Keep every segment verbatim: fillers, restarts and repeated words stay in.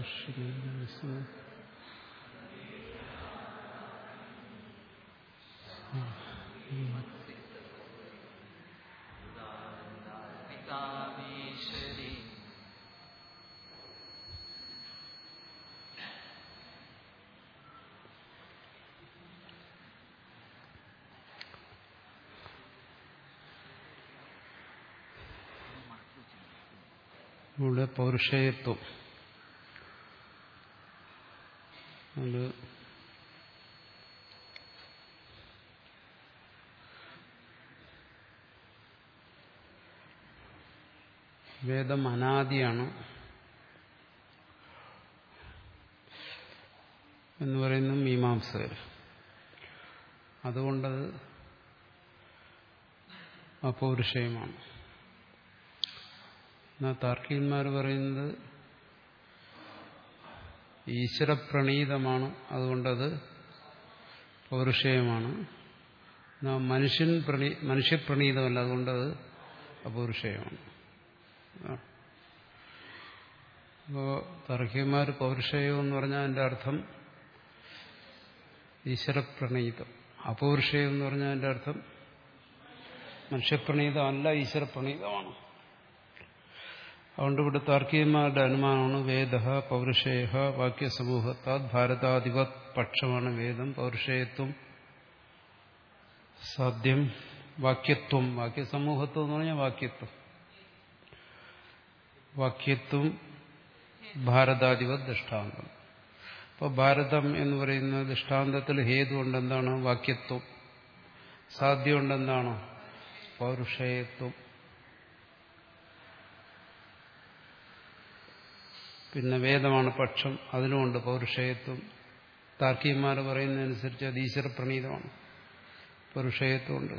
ഇവിടെ പൗരുഷേയത്വം അത് വേദം അനാദിയാണ് എന്ന് പറയുന്നു മീമാംസകർ. അതുകൊണ്ടത് അപൗരുഷേയമാണ്. എന്നാൽ താർക്കികന്മാർ പറയുന്നത് ഈശ്വരപ്രണീതമാണ്, അതുകൊണ്ടത് പൗരുഷേയമാണ്. എന്നാൽ മനുഷ്യൻ പ്രണീ മനുഷ്യപ്രണീതമല്ല, അതുകൊണ്ടത് അപൗരുഷേയമാണ്. അപ്പോൾ താർക്കികന്മാർ പൗരുഷേയം എന്ന് പറഞ്ഞാൽ അതിൻ്റെ അർത്ഥം ഈശ്വരപ്രണീതം. അപൗരുഷേയം എന്ന് പറഞ്ഞാൽ അതിൻ്റെ അർത്ഥം മനുഷ്യപ്രണീതമല്ല, ഈശ്വരപ്രണീതമാണ്. അതുകൊണ്ട് ഇവിടെ താർക്കികന്മാരുടെ അനുമാനമാണ് വേദ പൗരുഷേയ വാക്യസമൂഹത്താത് ഭാരതാധിപത് പക്ഷമാണ് വേദം. പൗരുഷേയത്വം സാധ്യം. വാക്യത്വം വാക്യസമൂഹത്വം എന്ന് പറഞ്ഞാൽ വാക്യത്വം വാക്യത്വം ഭാരതാധിപത് ദൃഷ്ടാന്തം. അപ്പോൾ ഭാരതം എന്ന് പറയുന്ന ദൃഷ്ടാന്തത്തിൽ ഹേതു കൊണ്ടെന്താണ് വാക്യത്വം, സാധ്യം കൊണ്ടെന്താണ് പൗരുഷേയത്വം. പിന്നെ വേദമാണ് പക്ഷം, അതിനുമുണ്ട് പൗരുഷേയത്വം. താർക്കികന്മാർ പറയുന്നതനുസരിച്ച് അത് ഈശ്വരപ്രണീതമാണ്, പൗരുഷേയത്വമുണ്ട്.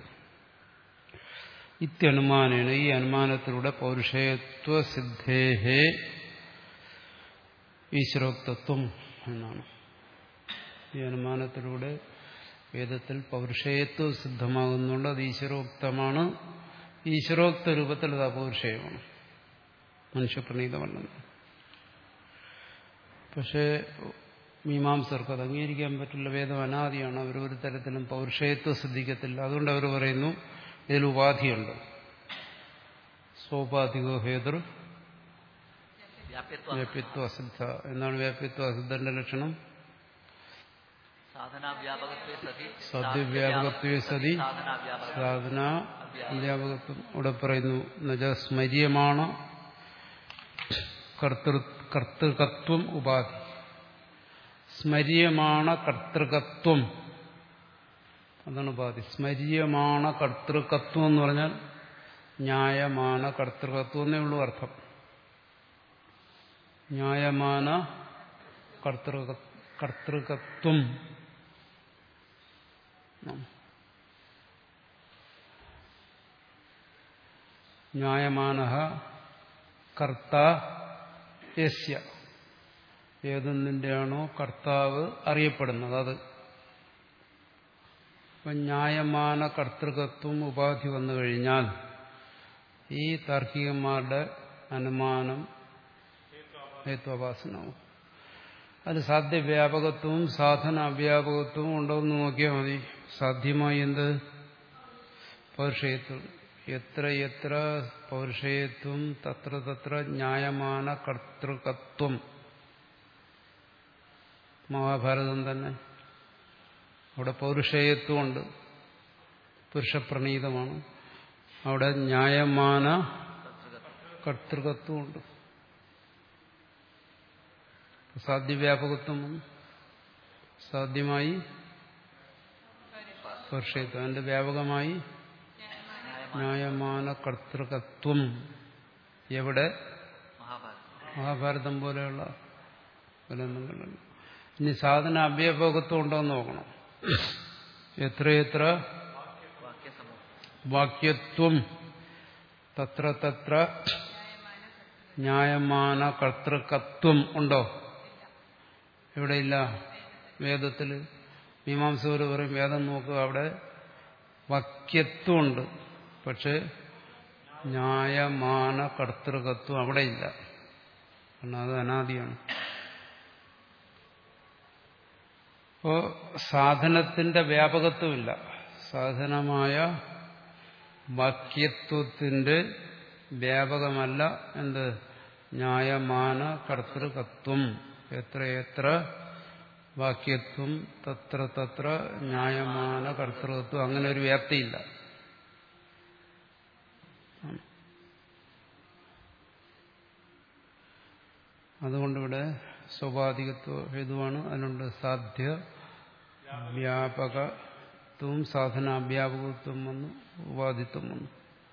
ഇത്യനുമാനേന ഈ അനുമാനത്തിലൂടെ പൗരുഷേയത്വ സിദ്ധേഹേ ഈശ്വരോക്തത്വം എന്നാണ്. ഈ അനുമാനത്തിലൂടെ വേദത്തിൽ പൗരുഷേയത്വം സിദ്ധമാകുന്നുണ്ട്, അത് ഈശ്വരോക്തമാണ്. ഈശ്വരോക്ത രൂപത്തിൽ അത് അപൗരുഷേയമാണ്, മനുഷ്യപ്രണീതമല്ലെന്ന്. പക്ഷേ മീമാംസർക്ക് അത് അംഗീകരിക്കാൻ പറ്റില്ല. വേദം അനാദിയാണ്, അവർ ഒരു തരത്തിലും പൗരുഷേയത്വം സിദ്ധിക്കത്തില്ല. അതുകൊണ്ട് അവർ പറയുന്നു ഇതിൽ ഉപാധിയുണ്ട്. സോപാധികോ ഹേതുർ വ്യാപ്യത്വ അസിദ്ധ. എന്നാണ് വ്യാപ്യത്വ അസിദ്ധന്റെ ലക്ഷണം? സാധ്യവ്യാപകത്വേ സതി സാധന വ്യാപകത്വം. ഇവിടെ പറയുന്നു എന്നുവെച്ചാൽ സ്മര്യമാണ് കർത്തൃ കർത്തൃകത്വം ഉപാധി. സ്മര്യമാണ് കർത്തൃകത്വം, അതാണ് ഉപാധി. സ്മര്യമാണ് കർത്തൃകത്വം എന്ന് പറഞ്ഞാൽ ന്യായമാന കർത്തൃകത്വം എന്നേ ഉള്ളൂ അർത്ഥം. ന്യായമാന കർത്തൃക കർത്തൃകത്വം. ന്യായമാനഃ കർത്ത യസ്യ. ഏതൊന്നിന്റെയാണോ കർത്താവ് അറിയപ്പെടുന്നത് അത്. അപ്പം ന്യായമാന കർത്തൃകത്വം ഉപാധി വന്നു കഴിഞ്ഞാൽ ഈ താർക്കികന്മാരുടെ അനുമാനം ഹേത്വാഭാസനാവും. അത് സാധ്യവ്യാപകത്വവും സാധന അവ്യാപകത്വവും ഉണ്ടോ എന്ന് നോക്കിയാൽ മതി. സാധ്യമായി എന്ത്? പൗരുഷേയത്വം. എത്ര എത്ര പൗരുഷേയത്വം തത്ര തത്ര ന്യായമാന കർത്തൃകത്വം. മഹാഭാരതം തന്നെ അവിടെ പൗരുഷേയത്വമുണ്ട്, പുരുഷപ്രണീതമാണ്. അവിടെ ന്യായമാന കർത്തൃകത്വമുണ്ട്. സാധ്യവ്യാപകത്വം സാധ്യമായി പൗരുഷേയത്വം, അതിന്റെ വ്യാപകമായി ന്യായമാന കർത്തൃകത്വം. എവിടെ? മഹാഭാരതം പോലെയുള്ള ഗ്രന്ഥങ്ങളിലാണ്. ഇനി സാധന അവ്യാപകത്വം ഉണ്ടോ എന്ന് നോക്കണം. എത്രയെത്ര വാക്യത്വം തത്ര തത്ര ന്യായമാന കർത്തൃകത്വം ഉണ്ടോ? എവിടെയില്ല. വേദത്തിൽ മീമാംസകർ പറയും വേദം നോക്കുക, അവിടെ വാക്യത്വമുണ്ട്, പക്ഷെ ന്യായമാന കർത്തൃകത്വം അവിടെയില്ല. കാരണം അത് അനാദിയാണ്. അപ്പോ സാധനത്തിന്റെ വ്യാപകത്വമില്ല. സാധനമായ വാക്യത്വത്തിന്റെ വ്യാപകമല്ല എന്ത്? ന്യായമാന കർത്തൃകത്വം. എത്രയെത്ര വാക്യത്വം തത്ര തത്ര ന്യായമാന കർത്തൃകത്വം. അങ്ങനെ ഒരു വ്യാപ്തിയില്ല. അതുകൊണ്ടിവിടെ സ്വാഭാവികത്വ ഹേതുവാണ്. അതിനുണ്ട് സാധ്യ വ്യാപകത്വം, സാധനാവ്യാപകത്വം വന്നു, ഉപാധിത്വം വന്നു.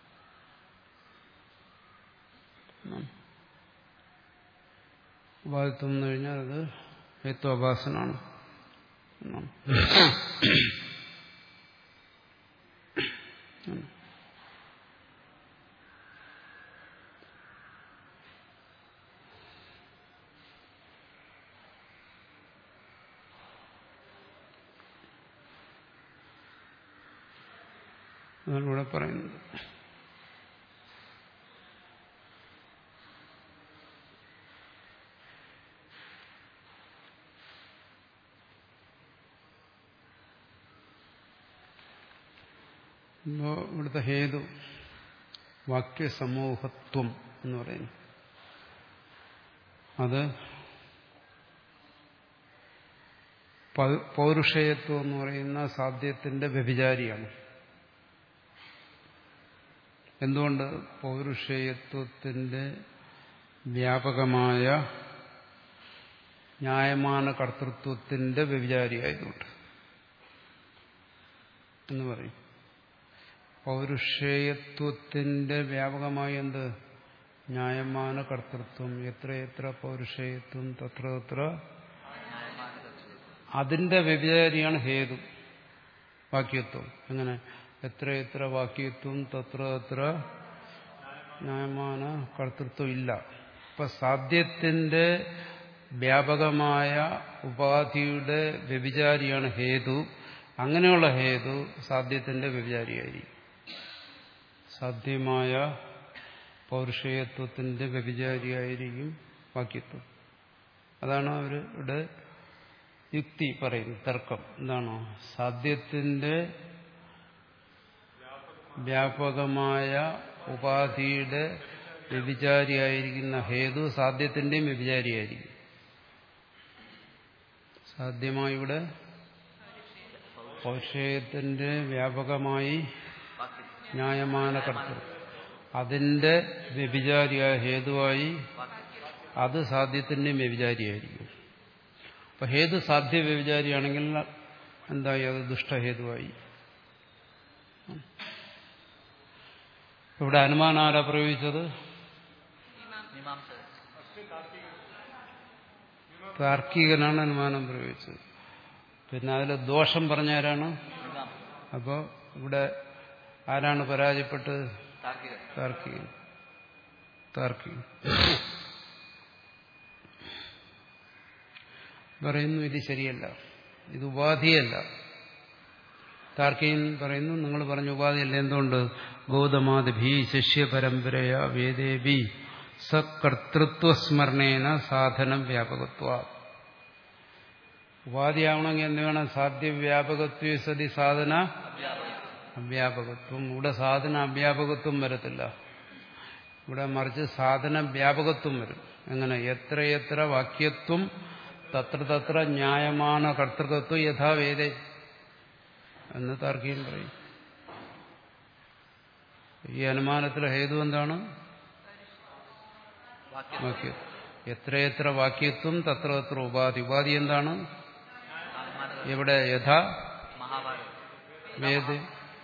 ഉപാധിത്വം എന്ന് കഴിഞ്ഞാൽ അത് ഹേത്വാഭാസനാണ്. അതാണ് ഇവിടെ പറയുന്നത്. ഇപ്പോ ഇവിടുത്തെ ഹേതു വാക്യസമൂഹത്വം എന്ന് പറയുന്നു. അത് പൗരുഷേയത്വം എന്ന് പറയുന്ന സാധ്യത്തിന്റെ വ്യഭിചാരിയാണ്. എന്തുകൊണ്ട്? പൗരുഷേയത്വത്തിന്റെ വ്യാപകമായ ന്യായമാന കർത്തൃത്വത്തിന്റെ വ്യഭിചാരിയായതുകൊണ്ട് എന്ന് പറയും. പൗരുഷേയത്വത്തിന്റെ വ്യാപകമായ എന്ത്? ന്യായമാന കർത്തൃത്വം. എത്രയെത്ര പൗരുഷേയത്വം തത്ര തത്ര. അതിന്റെ വ്യഭിചാരിയാണ് ഹേതു വാക്യത്വം. എങ്ങനെ? എത്രയെത്ര വാക്യത്വം തത്ര തത്ര ന്യായമാന കർത്തൃത്വം ഇല്ല. ഇപ്പൊ സാധ്യത്തിന്റെ വ്യാപകമായ ഉപാധിയുടെ വ്യഭിചാരിയാണ് ഹേതു. അങ്ങനെയുള്ള ഹേതു സാധ്യത്തിന്റെ വ്യഭിചാരിയായിരിക്കും. സാധ്യമായ പൗരുഷേയത്വത്തിന്റെ വ്യഭിചാരിയായിരിക്കും വാക്യത്വം. അതാണ് അവരുടെ യുക്തി പറയുന്നത്, തർക്കം. എന്താണോ? സാധ്യത്തിന്റെ വ്യാപകമായ ഉപാധിയുടെ വ്യഭിചാരിയായിരിക്കുന്ന ഹേതു സാധ്യത്തിന്റെയും വ്യഭിചാരിയായിരിക്കും. സാധ്യമായി ഇവിടെ പൗരുഷേയത്തിന്റെ വ്യാപകമായി ന്യായമാന കർത്തൃത്വം, അതിന്റെ വ്യഭിചാരിയായ ഹേതുവായി അത് സാധ്യത്തിന്റെയും വ്യഭിചാരിയായിരിക്കും. അപ്പൊ ഹേതു സാധ്യ വ്യഭിചാരിയാണെങ്കിൽ എന്തായി? അത് ദുഷ്ടഹേതുവായി. ഇവിടെ അനുമാനം ആരാ പ്രയോഗിച്ചത്? താർക്കികനാണ് അനുമാനം പ്രയോഗിച്ചത്. പിന്നെ അതിൽ ദോഷം പറഞ്ഞാരാണ്? അപ്പോ ഇവിടെ ആരാണ് പരാജയപ്പെട്ടത്? താർക്കികൻ. താർക്കികൻ പറയുന്നു ഇത് ശരിയല്ല, ഇത് ഉപാധിയല്ല. താർക്കികൻ പറയുന്നു നിങ്ങൾ പറഞ്ഞ ഉപാധിയല്ല. എന്തുകൊണ്ട്? ഗൗതമാദിഭി ശിഷ്യ പരമ്പരയ വേദേബി സകർത്തൃത്വസ്മരണേന സാധനം വ്യാപകത്വ. ഉപാധിയാവണമെങ്കിൽ എന്ത് വേണം? സാധ്യ വ്യാപകത്വ സതി സാധന അവ്യാപകത്വം. ഇവിടെ സാധന അവ്യാപകത്വം വരത്തില്ല. ഇവിടെ മറിച്ച് സാധന വ്യാപകത്വം വരും. എങ്ങനെ? എത്രയെത്ര വാക്യത്വം തത്ര തത്ര ന്യായമാന കർത്തൃകത്വം യഥാ വേദേ എന്ന് താർക്കികൻ പറയും. ഈ അനുമാനത്തിലെ ഹേതു എന്താണ്? വാക്യം. എത്രയെത്ര വാക്യത്വം തത്ര തത്ര ഉപാധി. ഉപാധി എന്താണ്? എവിടെ? യഥാ വേദ.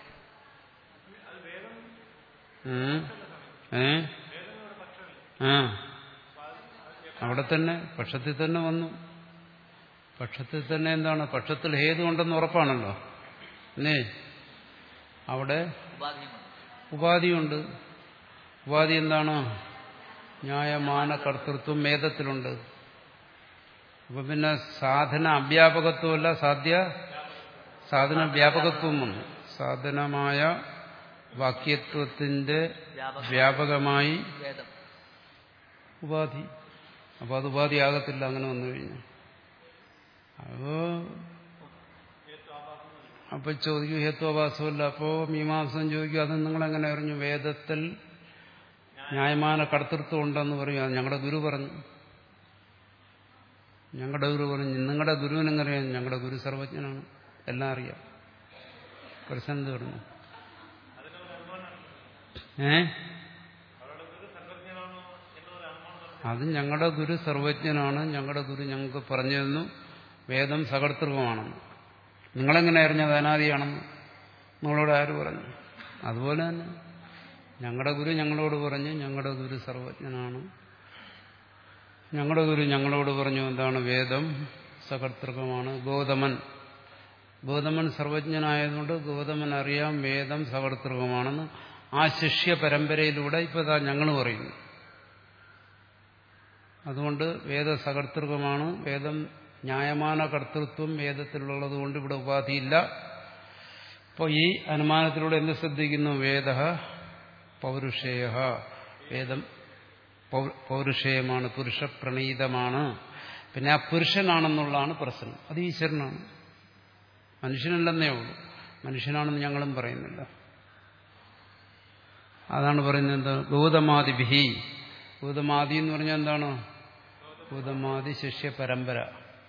ഏ ആ അവിടെ തന്നെ പക്ഷത്തിൽ തന്നെ വന്നു. പക്ഷത്തിൽ തന്നെ എന്താണ്? പക്ഷത്തിൽ ഹേതു ഉണ്ടെന്ന് ഉറപ്പാണല്ലോ. അല്ലേ? അവിടെ ഉപാധിയുണ്ട്. ഉപാധി എന്താണ്? ന്യായമാന കർത്തൃത്വം വേദത്തിലുണ്ട്. അപ്പൊ പിന്നെ സാധന അവ്യാപകത്വമല്ല, സാധ്യ സാധന വ്യാപകത്വം വന്നു. സാധനമായ വാക്യത്വത്തിന്റെ വ്യാപകമായി ഉപാധി. അപ്പൊ അത് ഉപാധിയാകത്തില്ല അങ്ങനെ വന്നു കഴിഞ്ഞാൽ. അപ്പോ അപ്പൊ ചോദിക്കും ഹേത്വാഭാസമല്ല. അപ്പോ മീമാംസം ചോദിക്കും അത് നിങ്ങളെങ്ങനെ അറിഞ്ഞു? വേദത്തിൽ ന്യായമാന കർത്തൃത്വം ഉണ്ടെന്ന് പറയും. അത് ഞങ്ങളുടെ ഗുരു പറഞ്ഞു. ഞങ്ങളുടെ ഗുരു പറഞ്ഞു. നിങ്ങളുടെ ഗുരുവിനെങ്ങനെയാണ്? ഞങ്ങളുടെ ഗുരു സർവജ്ഞനാണ്, എല്ലാം അറിയാം. പ്രശ്നം തീർന്നു. ഏ അത് ഞങ്ങളുടെ ഗുരു സർവജ്ഞനാണ്, ഞങ്ങളുടെ ഗുരു ഞങ്ങൾക്ക് പറഞ്ഞു തന്നു വേദം സകർത്തൃകമാണെന്ന്. നിങ്ങളെങ്ങനെ അറിഞ്ഞത് അനാദിയാണെന്ന്? നിങ്ങളോട് ആര് പറഞ്ഞു? അതുപോലെ തന്നെ ഞങ്ങളുടെ ഗുരു ഞങ്ങളോട് പറഞ്ഞു ഞങ്ങളുടെ ഗുരു സർവജ്ഞനാണ്. ഞങ്ങളുടെ ഗുരു ഞങ്ങളോട് പറഞ്ഞു എന്താണ്? വേദം സകർത്തൃകമാണ്. ഗൗതമൻ ഗൗതമൻ സർവജ്ഞനായതുകൊണ്ട് ഗൗതമൻ അറിയാം വേദം സകർത്തൃകമാണെന്ന്. ആ ശിഷ്യ പരമ്പരയിലൂടെ ഇപ്പൊ ഇതാ ഞങ്ങൾ പറയുന്നു. അതുകൊണ്ട് വേദ സകർത്തൃകമാണ്. വേദം ന്യായമാന കർത്തൃത്വം വേദത്തിലുള്ളത് കൊണ്ട് ഇവിടെ ഉപാധിയില്ല. അപ്പോൾ ഈ അനുമാനത്തിലൂടെ എന്ത് ശ്രദ്ധിക്കുന്നു? വേദ പൗരുഷേയ, വേദം പൗരുഷേയമാണ്, പുരുഷപ്രണീതമാണ്. പിന്നെ ആ പുരുഷനാണെന്നുള്ളതാണ് പ്രശ്നം. അത് ഈശ്വരനാണ്, മനുഷ്യനല്ലെന്നേ ഉള്ളൂ. മനുഷ്യനാണെന്ന് ഞങ്ങളും പറയുന്നില്ല. അതാണ് പറയുന്നത് ഗൗതമാദിഭിഹി. ഗൗതമാദി എന്ന് പറഞ്ഞാൽ എന്താണ്? ഗൗതമാദി ശിഷ്യ പരമ്പര.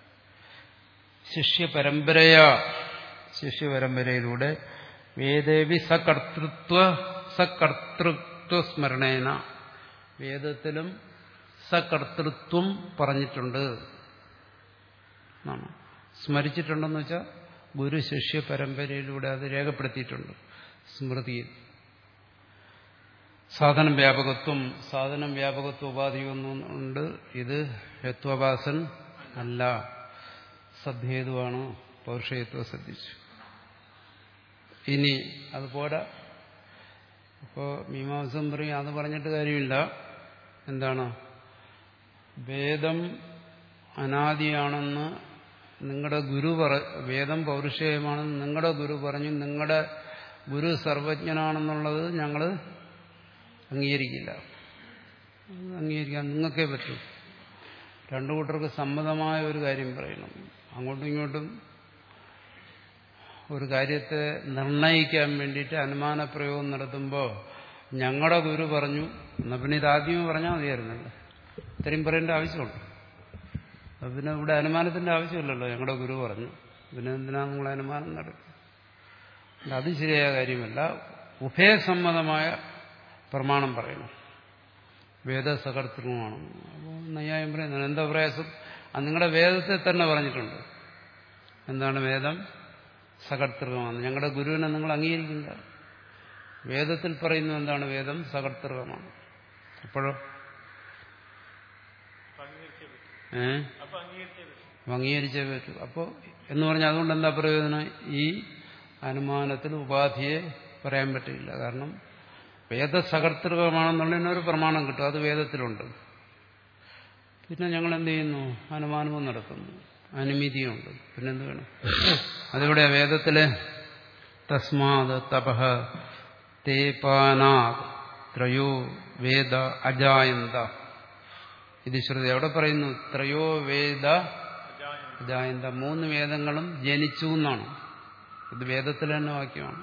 ശിഷ്യ പരമ്പരയാ ശിഷ്യപരമ്പരയിലൂടെ വേദേവി സകർത്തൃത്വ സകർത്തൃത്വ സ്മരണേന, വേദത്തിലും സകർത്തൃത്വം പറഞ്ഞിട്ടുണ്ട്, സ്മരിച്ചിട്ടുണ്ടെന്ന് വെച്ചാൽ ഗുരു ശിഷ്യ പരമ്പരയിലൂടെ അത് രേഖപ്പെടുത്തിയിട്ടുണ്ട് സ്മൃതിയിൽ. സാധനം വ്യാപകത്വം സാധനം വ്യാപകത്വ ഉപാധിയൊന്നുണ്ട്. ഇത് ഹേത്വാഭാസൻ അല്ല, സദ്ഹേതുവാണ്. പൗരുഷേയത്വം ശ്രദ്ധിച്ചു. ഇനി അതുപോലെ ഇപ്പോൾ മീമാംസം പറയും അത് പറഞ്ഞിട്ട് കാര്യമില്ല. എന്താണ്? വേദം അനാദിയാണെന്ന് നിങ്ങളുടെ ഗുരു പറ വേദം പൗരുഷേയമാണെന്ന് നിങ്ങളുടെ ഗുരു പറഞ്ഞു, നിങ്ങളുടെ ഗുരു സർവജ്ഞനാണെന്നുള്ളത് ഞങ്ങൾ അംഗീകരിക്കില്ല. അംഗീകരിക്കാൻ നിങ്ങൾക്കേ പറ്റൂ. രണ്ടു കൂട്ടർക്ക് സമ്മതമായ ഒരു കാര്യം പറയണം. അങ്ങോട്ടും ഇങ്ങോട്ടും ഒരു കാര്യത്തെ നിർണയിക്കാൻ വേണ്ടിയിട്ട് അനുമാന പ്രയോഗം നടത്തുമ്പോൾ ഞങ്ങളുടെ ഗുരു പറഞ്ഞു എന്നാൽ പിന്നെ ഇതാദ്യമേ പറഞ്ഞാൽ മതിയായിരുന്നല്ലോ. ഇത്രയും പറയേണ്ട ആവശ്യമുണ്ട്. അപ്പം പിന്നെ ഇവിടെ അനുമാനത്തിന്റെ ആവശ്യമില്ലല്ലോ. ഞങ്ങളുടെ ഗുരു പറഞ്ഞു, പിന്നെ എന്തിനാണ് നിങ്ങൾ അനുമാനം നടത്തുന്നത്? അത് ശരിയായ കാര്യമല്ല. ഉഭയസമ്മതമായ പ്രമാണം പറയണം. വേദസകർത്തൃകമാണ്. അപ്പോൾ നൈയായം പറയുന്നത് എന്താ പ്രയാസം? അത് നിങ്ങളുടെ വേദത്തെ തന്നെ പറഞ്ഞിട്ടുണ്ട്. എന്താണ്? വേദം സകർത്തൃകമാണ്. ഞങ്ങളുടെ ഗുരുവിനെ നിങ്ങൾ അംഗീകരിക്കില്ല. വേദത്തിൽ പറയുന്നു എന്താണ്? വേദം സകർത്തൃകമാണ്. അപ്പോഴോ ഏ അംഗീകരിച്ചേ പറ്റൂ. അപ്പോൾ എന്ന് പറഞ്ഞാൽ അതുകൊണ്ട് എന്താ പ്രയോജനം? ഈ അനുമാനത്തിൽ ഉപാധിയെ പറയാൻ പറ്റില്ല. കാരണം വേദസകർത്തൃകമാണെന്നുള്ളതിനൊരു പ്രമാണം കിട്ടും, അത് വേദത്തിലുണ്ട്. പിന്നെ ഞങ്ങൾ എന്ത് ചെയ്യുന്നു? അനുമാനവും നടത്തുന്നു, അനുമതിയുണ്ട്. പിന്നെന്ത് വേണം? അതിവിടെ വേദത്തിലെ തസ്മാത് തപഃ തേപാനാ ത്രയോ വേദ അജായന്ത. ഇത് ശ്രുതി എവിടെ പറയുന്നു? ത്രയോ വേദ അജായന്ത. മൂന്ന് വേദങ്ങളും ജനിച്ചു എന്നാണ്. ഇത് വേദത്തിലെ തന്നെ വാക്യമാണ്.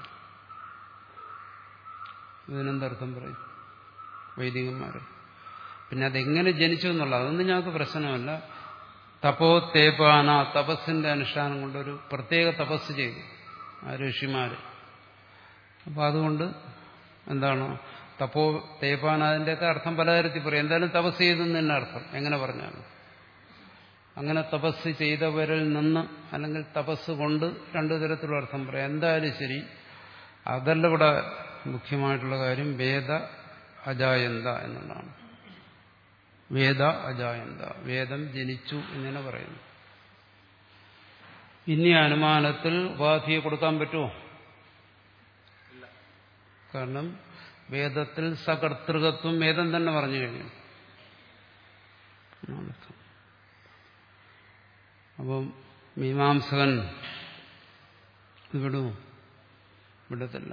ഇതിനെന്തർത്ഥം പറയും വൈദികന്മാർ? പിന്നെ അതെങ്ങനെ ജനിച്ചു എന്നുള്ളത് അതൊന്നും ഞങ്ങൾക്ക് പ്രശ്നമല്ല. തപോ തേപാന, തപസ്സിന്റെ അനുഷ്ഠാനം കൊണ്ടൊരു പ്രത്യേക തപസ് ചെയ്തു ആ ഋഷിമാര്. അപ്പൊ അതുകൊണ്ട് എന്താണ് തപോ തേപാന? അതിൻ്റെയൊക്കെ അർത്ഥം പലതരത്തിൽ പറയും. എന്തായാലും തപസ് ചെയ്തെന്ന് തന്നെ അർത്ഥം. എങ്ങനെ പറഞ്ഞാലും അങ്ങനെ തപസ് ചെയ്തവരിൽ നിന്ന് അല്ലെങ്കിൽ തപസ് കൊണ്ട് രണ്ടു തരത്തിലുള്ള അർത്ഥം പറയാം. എന്തായാലും ശരി, അതല്ല ഇവിടെ മുഖ്യമായിട്ടുള്ള കാര്യം. വേദ അജായന്ത എന്നുള്ളതാണ്. വേദ അജായന്ത, വേദം ജനിച്ചു എന്നിങ്ങനെ പറയുന്നു. ഇനി അനുമാനത്തിൽ ഉപാധിയെ കൊടുക്കാൻ പറ്റുമോ? കാരണം വേദത്തിൽ സകർത്തൃകത്വം വേദം തന്നെ പറഞ്ഞു കഴിഞ്ഞു. അപ്പം മീമാംസകൻ ഇത് വിടുമോ? വിടത്തില്ല.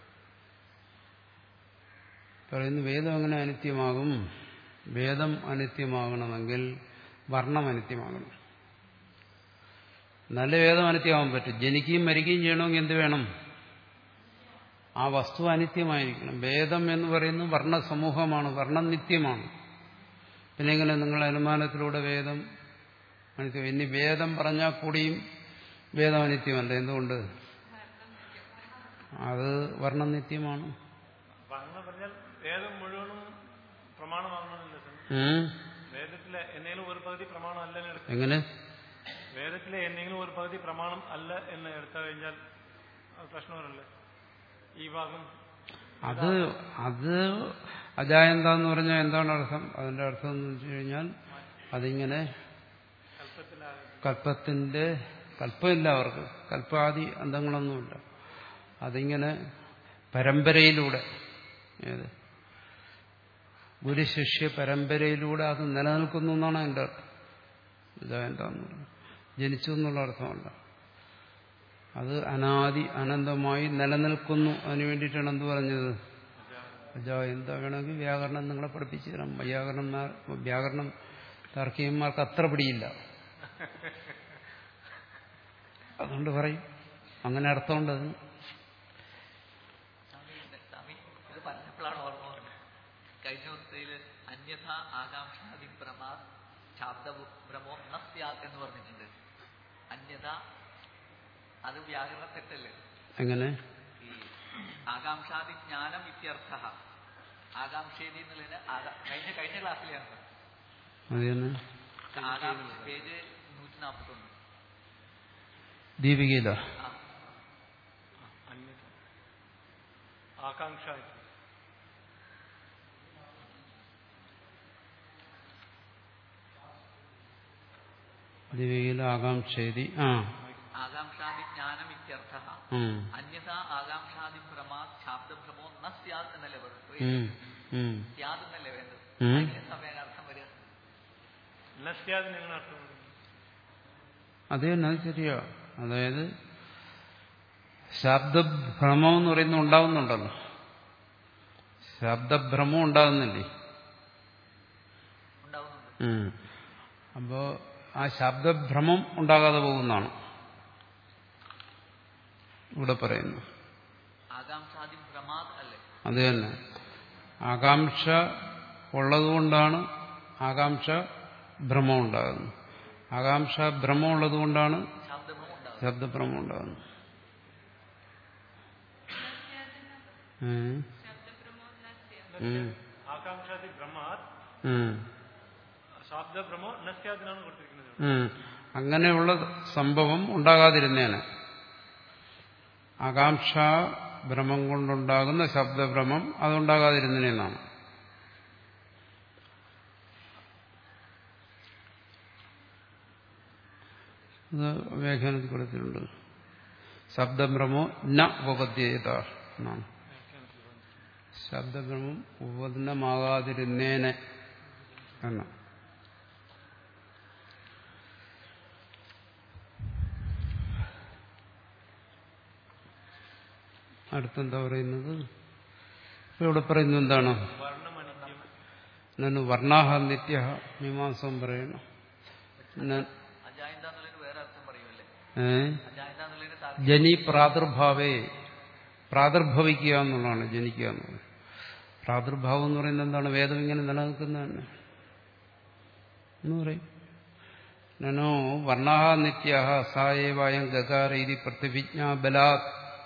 പറയുന്നു വേദം അങ്ങനെ അനിത്യമാകും. വേദം അനിത്യമാകണമെങ്കിൽ വർണ്ണം അനിത്യമാകണം. നല്ല വേദം അനിത്യമാവാൻ പറ്റും. ജനിക്കുകയും മരിക്കുകയും ചെയ്യണമെങ്കിൽ എന്ത് വേണം? ആ വസ്തു അനിത്യമായിരിക്കണം. വേദം എന്ന് പറയുന്നത് വർണ്ണസമൂഹമാണ്, വർണ്ണം നിത്യമാണ്. പിന്നെ എങ്ങനെ നിങ്ങൾ അനുമാനത്തിലൂടെ വേദം അനിത്യം? ഇനി വേദം പറഞ്ഞാൽ കൂടിയും വേദം അനിത്യമല്ല. എന്തുകൊണ്ട്? അത് വർണ്ണം നിത്യമാണ്. വേദം മുഴുവനും പ്രമാണമാകണമെന്നില്ല. വേദത്തിലെ എന്തെങ്കിലും ഒരു പകുതി പ്രമാണം അല്ല. എങ്ങനെ? വേദത്തിലെ എന്തെങ്കിലും ഒരു പകുതി പ്രമാണം അല്ല എന്ന് എടുത്തു കഴിഞ്ഞാൽ പ്രശ്നമല്ലേ ഈ ഭാഗം? അത് അത് അജായന്താന്ന് പറഞ്ഞാൽ എന്താണ് അർത്ഥം? അതിന്റെ അർത്ഥം എന്ന് വെച്ച് കഴിഞ്ഞാൽ അതിങ്ങനെ കൽപ്പത്തിന്റെ കൽപ്പമില്ല അവർക്ക്, കൽപ്പാദി അന്തങ്ങളൊന്നുമില്ല. അതിങ്ങനെ പരമ്പരയിലൂടെ, ഏത് ഗുരുശിഷ്യ പരമ്പരയിലൂടെ അത് നിലനിൽക്കുന്നു എന്നാണ് എൻ്റെ അർത്ഥം. അജായന്താന്ന് പറഞ്ഞാൽ ജനിച്ചു എന്നുള്ള അർത്ഥമല്ല. അത് അനാദി അനന്തമായി നിലനിൽക്കുന്നു. അതിനു വേണ്ടിയിട്ടാണ് എന്ത് പറഞ്ഞത്? അജായന്ത. വേണമെങ്കിൽ വ്യാകരണം നിങ്ങളെ പഠിപ്പിച്ചു തരാം. വ്യാകരണന്മാർ വ്യാകരണം താർക്കികന്മാർക്ക് അത്ര പിടിയില്ല, അതുകൊണ്ട് പറയും അങ്ങനെ അർത്ഥമുണ്ട് അതിന്. കഴിഞ്ഞ ദിവസത്തിൽ അന്യഥ ആകാംക്ഷാദി പ്രമാ ശാബ്ദഭ്രമോ നസ്യാത് എന്ന് പറഞ്ഞിട്ടുണ്ട്. അന്യഥ അത് വ്യാകരണ തെറ്റല്ലേ? എങ്ങനെ? ഈ ആകാംക്ഷാദി ജ്ഞാനം ഇത്യർത്ഥ. ആകാംക്ഷേതി എന്നുള്ളതിന് കഴിഞ്ഞ കഴിഞ്ഞ ക്ലാസ്സിലാണ് പേജ് നൂറ്റി നാൽപ്പത്തി ഒന്ന് ദീപികയില ആകാംക്ഷ ദീപികയില ആകാംക്ഷേതി. ആ ആകാംക്ഷാദി ജ്ഞാനം ഇത്യർത്ഥ. അന്യഥ ആകാംക്ഷാദി പ്രമാദ് ശാബ്ദഭ്രമോ ന സ്യാത് എന്നല്ലേ പറയുന്നത്? സ്യാത് എന്നല്ലേ വേണ്ടത്? അർത്ഥം വരിക അത് തന്നെ, ശരിയാ. അതായത് ശബ്ദഭ്രമം എന്ന് പറയുന്നത് ഉണ്ടാവുന്നുണ്ടല്ലോ, ശബ്ദഭ്രമം ഉണ്ടാകുന്നില്ലേ? അപ്പോ ആ ശബ്ദഭ്രമം ഉണ്ടാകാതെ പോകുന്നതാണ് ഇവിടെ പറയുന്നു. അത് തന്നെ, ആകാംക്ഷ ഉള്ളതുകൊണ്ടാണ് ആകാംക്ഷ ഭ്രമം ഉണ്ടാകുന്നത്. ആകാംക്ഷ ഭ്രമം ഉള്ളതുകൊണ്ടാണ് ശബ്ദഭ്രമം ഉണ്ടാകുന്നത്. അങ്ങനെയുള്ള സംഭവം ഉണ്ടാകാതിരുന്നേനെ. ആകാംക്ഷ ഭ്രമം കൊണ്ടുണ്ടാകുന്ന ശബ്ദഭ്രമം അതുണ്ടാകാതിരുന്നേനാണ്. അത് വ്യാഖ്യാനത്തിൽ കൊടുത്തിട്ടുണ്ട്. ശബ്ദഭ്രമോ ന ഉപപദ്ധ്യേത എന്നാണ്. ശബ്ദഭ്രമം ഉപപന്നമാകാതിരുന്നേനെ എന്ന. അടുത്തെന്താ പറയുന്നത്? ഇവിടെ പറയുന്നത് എന്താണ്? നന്നു വർണ്ണാഹ നിത്യ മീമാംസം പറയണം. ജനി പ്രാദുർഭാവേ, പ്രാദുർഭവിക്കുക എന്നുള്ളതാണ് ജനിക്കുക എന്നുള്ളത്. പ്രാദുർഭാവം എന്ന് പറയുന്നത് എന്താണ്? വേദം ഇങ്ങനെ നിലനിൽക്കുന്നതന്നെ എന്ന് പറയും. നനോ വർണ്ണാഹ നിത്യ സായേവായം ഗകാര ഇതി പ്രതിഭിജ്ഞാ ബലാത്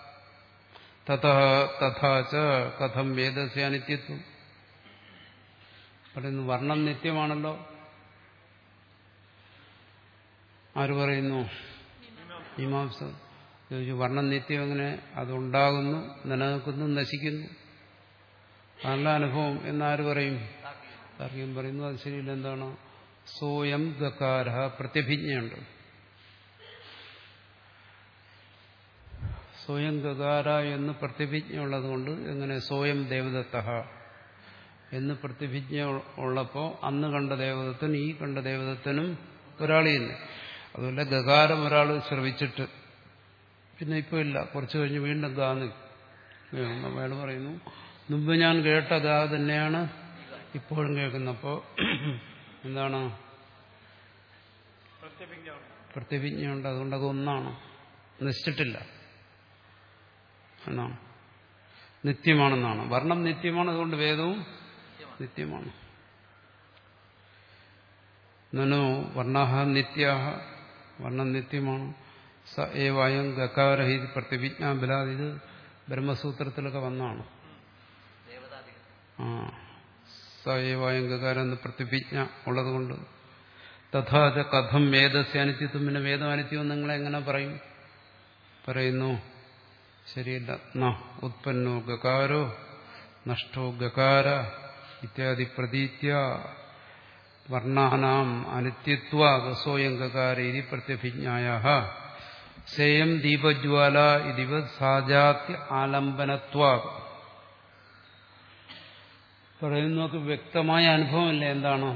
തഥാ ച കഥം വേദസ്യ അനിത്യത്വം. പറയുന്നു വർണ്ണം നിത്യമാണല്ലോ. ആര് പറയുന്നു? മീമാംസ ചോദിച്ചു, വർണ്ണം നിത്യം എങ്ങനെ? അതുണ്ടാകുന്നു, നിലനിൽക്കുന്നു, നശിക്കുന്നു, നല്ല അനുഭവം എന്നാര് പറയും? താർക്കികൻ പറയുന്നു അത് ശരിയില്ല. എന്താണ്? സോയം ഗകാര പ്രത്യഭിജ്ഞയുണ്ട്. സ്വയം ഗകാര എന്ന് പ്രത്യഭിജ്ഞ ഉള്ളതുകൊണ്ട് എങ്ങനെ സ്വയം ദേവദത്ത എന്ന് പ്രത്യഭിജ്ഞ ഉള്ളപ്പോൾ അന്ന് കണ്ട ദേവദത്തൻ ഈ കണ്ട ദേവദത്തനും ഒരാളി തന്നെ. അതുപോലെ ഗകാരം ഒരാൾ ശ്രവിച്ചിട്ട് പിന്നെ ഇപ്പോൾ ഇല്ല, കുറച്ചു കഴിഞ്ഞ് വീണ്ടും ഗാന്ന് അയാൾ പറയുന്നു മുമ്പ് ഞാൻ കേട്ട ഗാ തന്നെയാണ് ഇപ്പോഴും കേൾക്കുന്നപ്പോ എന്താണ്? പ്രത്യഭിജ്ഞയുണ്ട്. അതുകൊണ്ട് അത് ഒന്നാണ്, നശിച്ചിട്ടില്ല എന്നാണ്, നിത്യമാണെന്നാണ്. വർണ്ണം നിത്യമാണ്, അതുകൊണ്ട് വേദവും നിത്യമാണ്. നനോ വർണ്ണാഹ നിത്യാഹ, വർണ്ണം നിത്യമാണ്. സ ഏവായം ഗകാരഹി പ്രത്യഭിജ്ഞാബലാദ്, ഇത് ബ്രഹ്മസൂത്രത്തിലൊക്കെ വന്നാണ്. ആ സ ഏവായം ഗകാരം എന്ന പ്രത്യഭിജ്ഞ ഉള്ളതുകൊണ്ട്. തഥാച കഥം വേദസ്യ അനിത്യത്വം, പിന്നെ വേദം അനിത്യം നിങ്ങളെങ്ങനെ പറയും? പറയുന്നു ശരിയല്ല. ന ഉത്പന്നോ ഗകാരോ നഷ്ടോ ഗകാര ഇത്യാദി പ്രതീത്യ വർണ്ണാനാം അനിത്യത്വാ സ്വയം ഗകാര ഇതി പ്രത്യഭിജ്ഞായാഃ സേയം ദീപജ്വാല ഇതിവ സാജാത്യ ആലംബനത്വാ. പറയുന്നവർക്ക് വ്യക്തമായ അനുഭവമില്ല എന്താണ്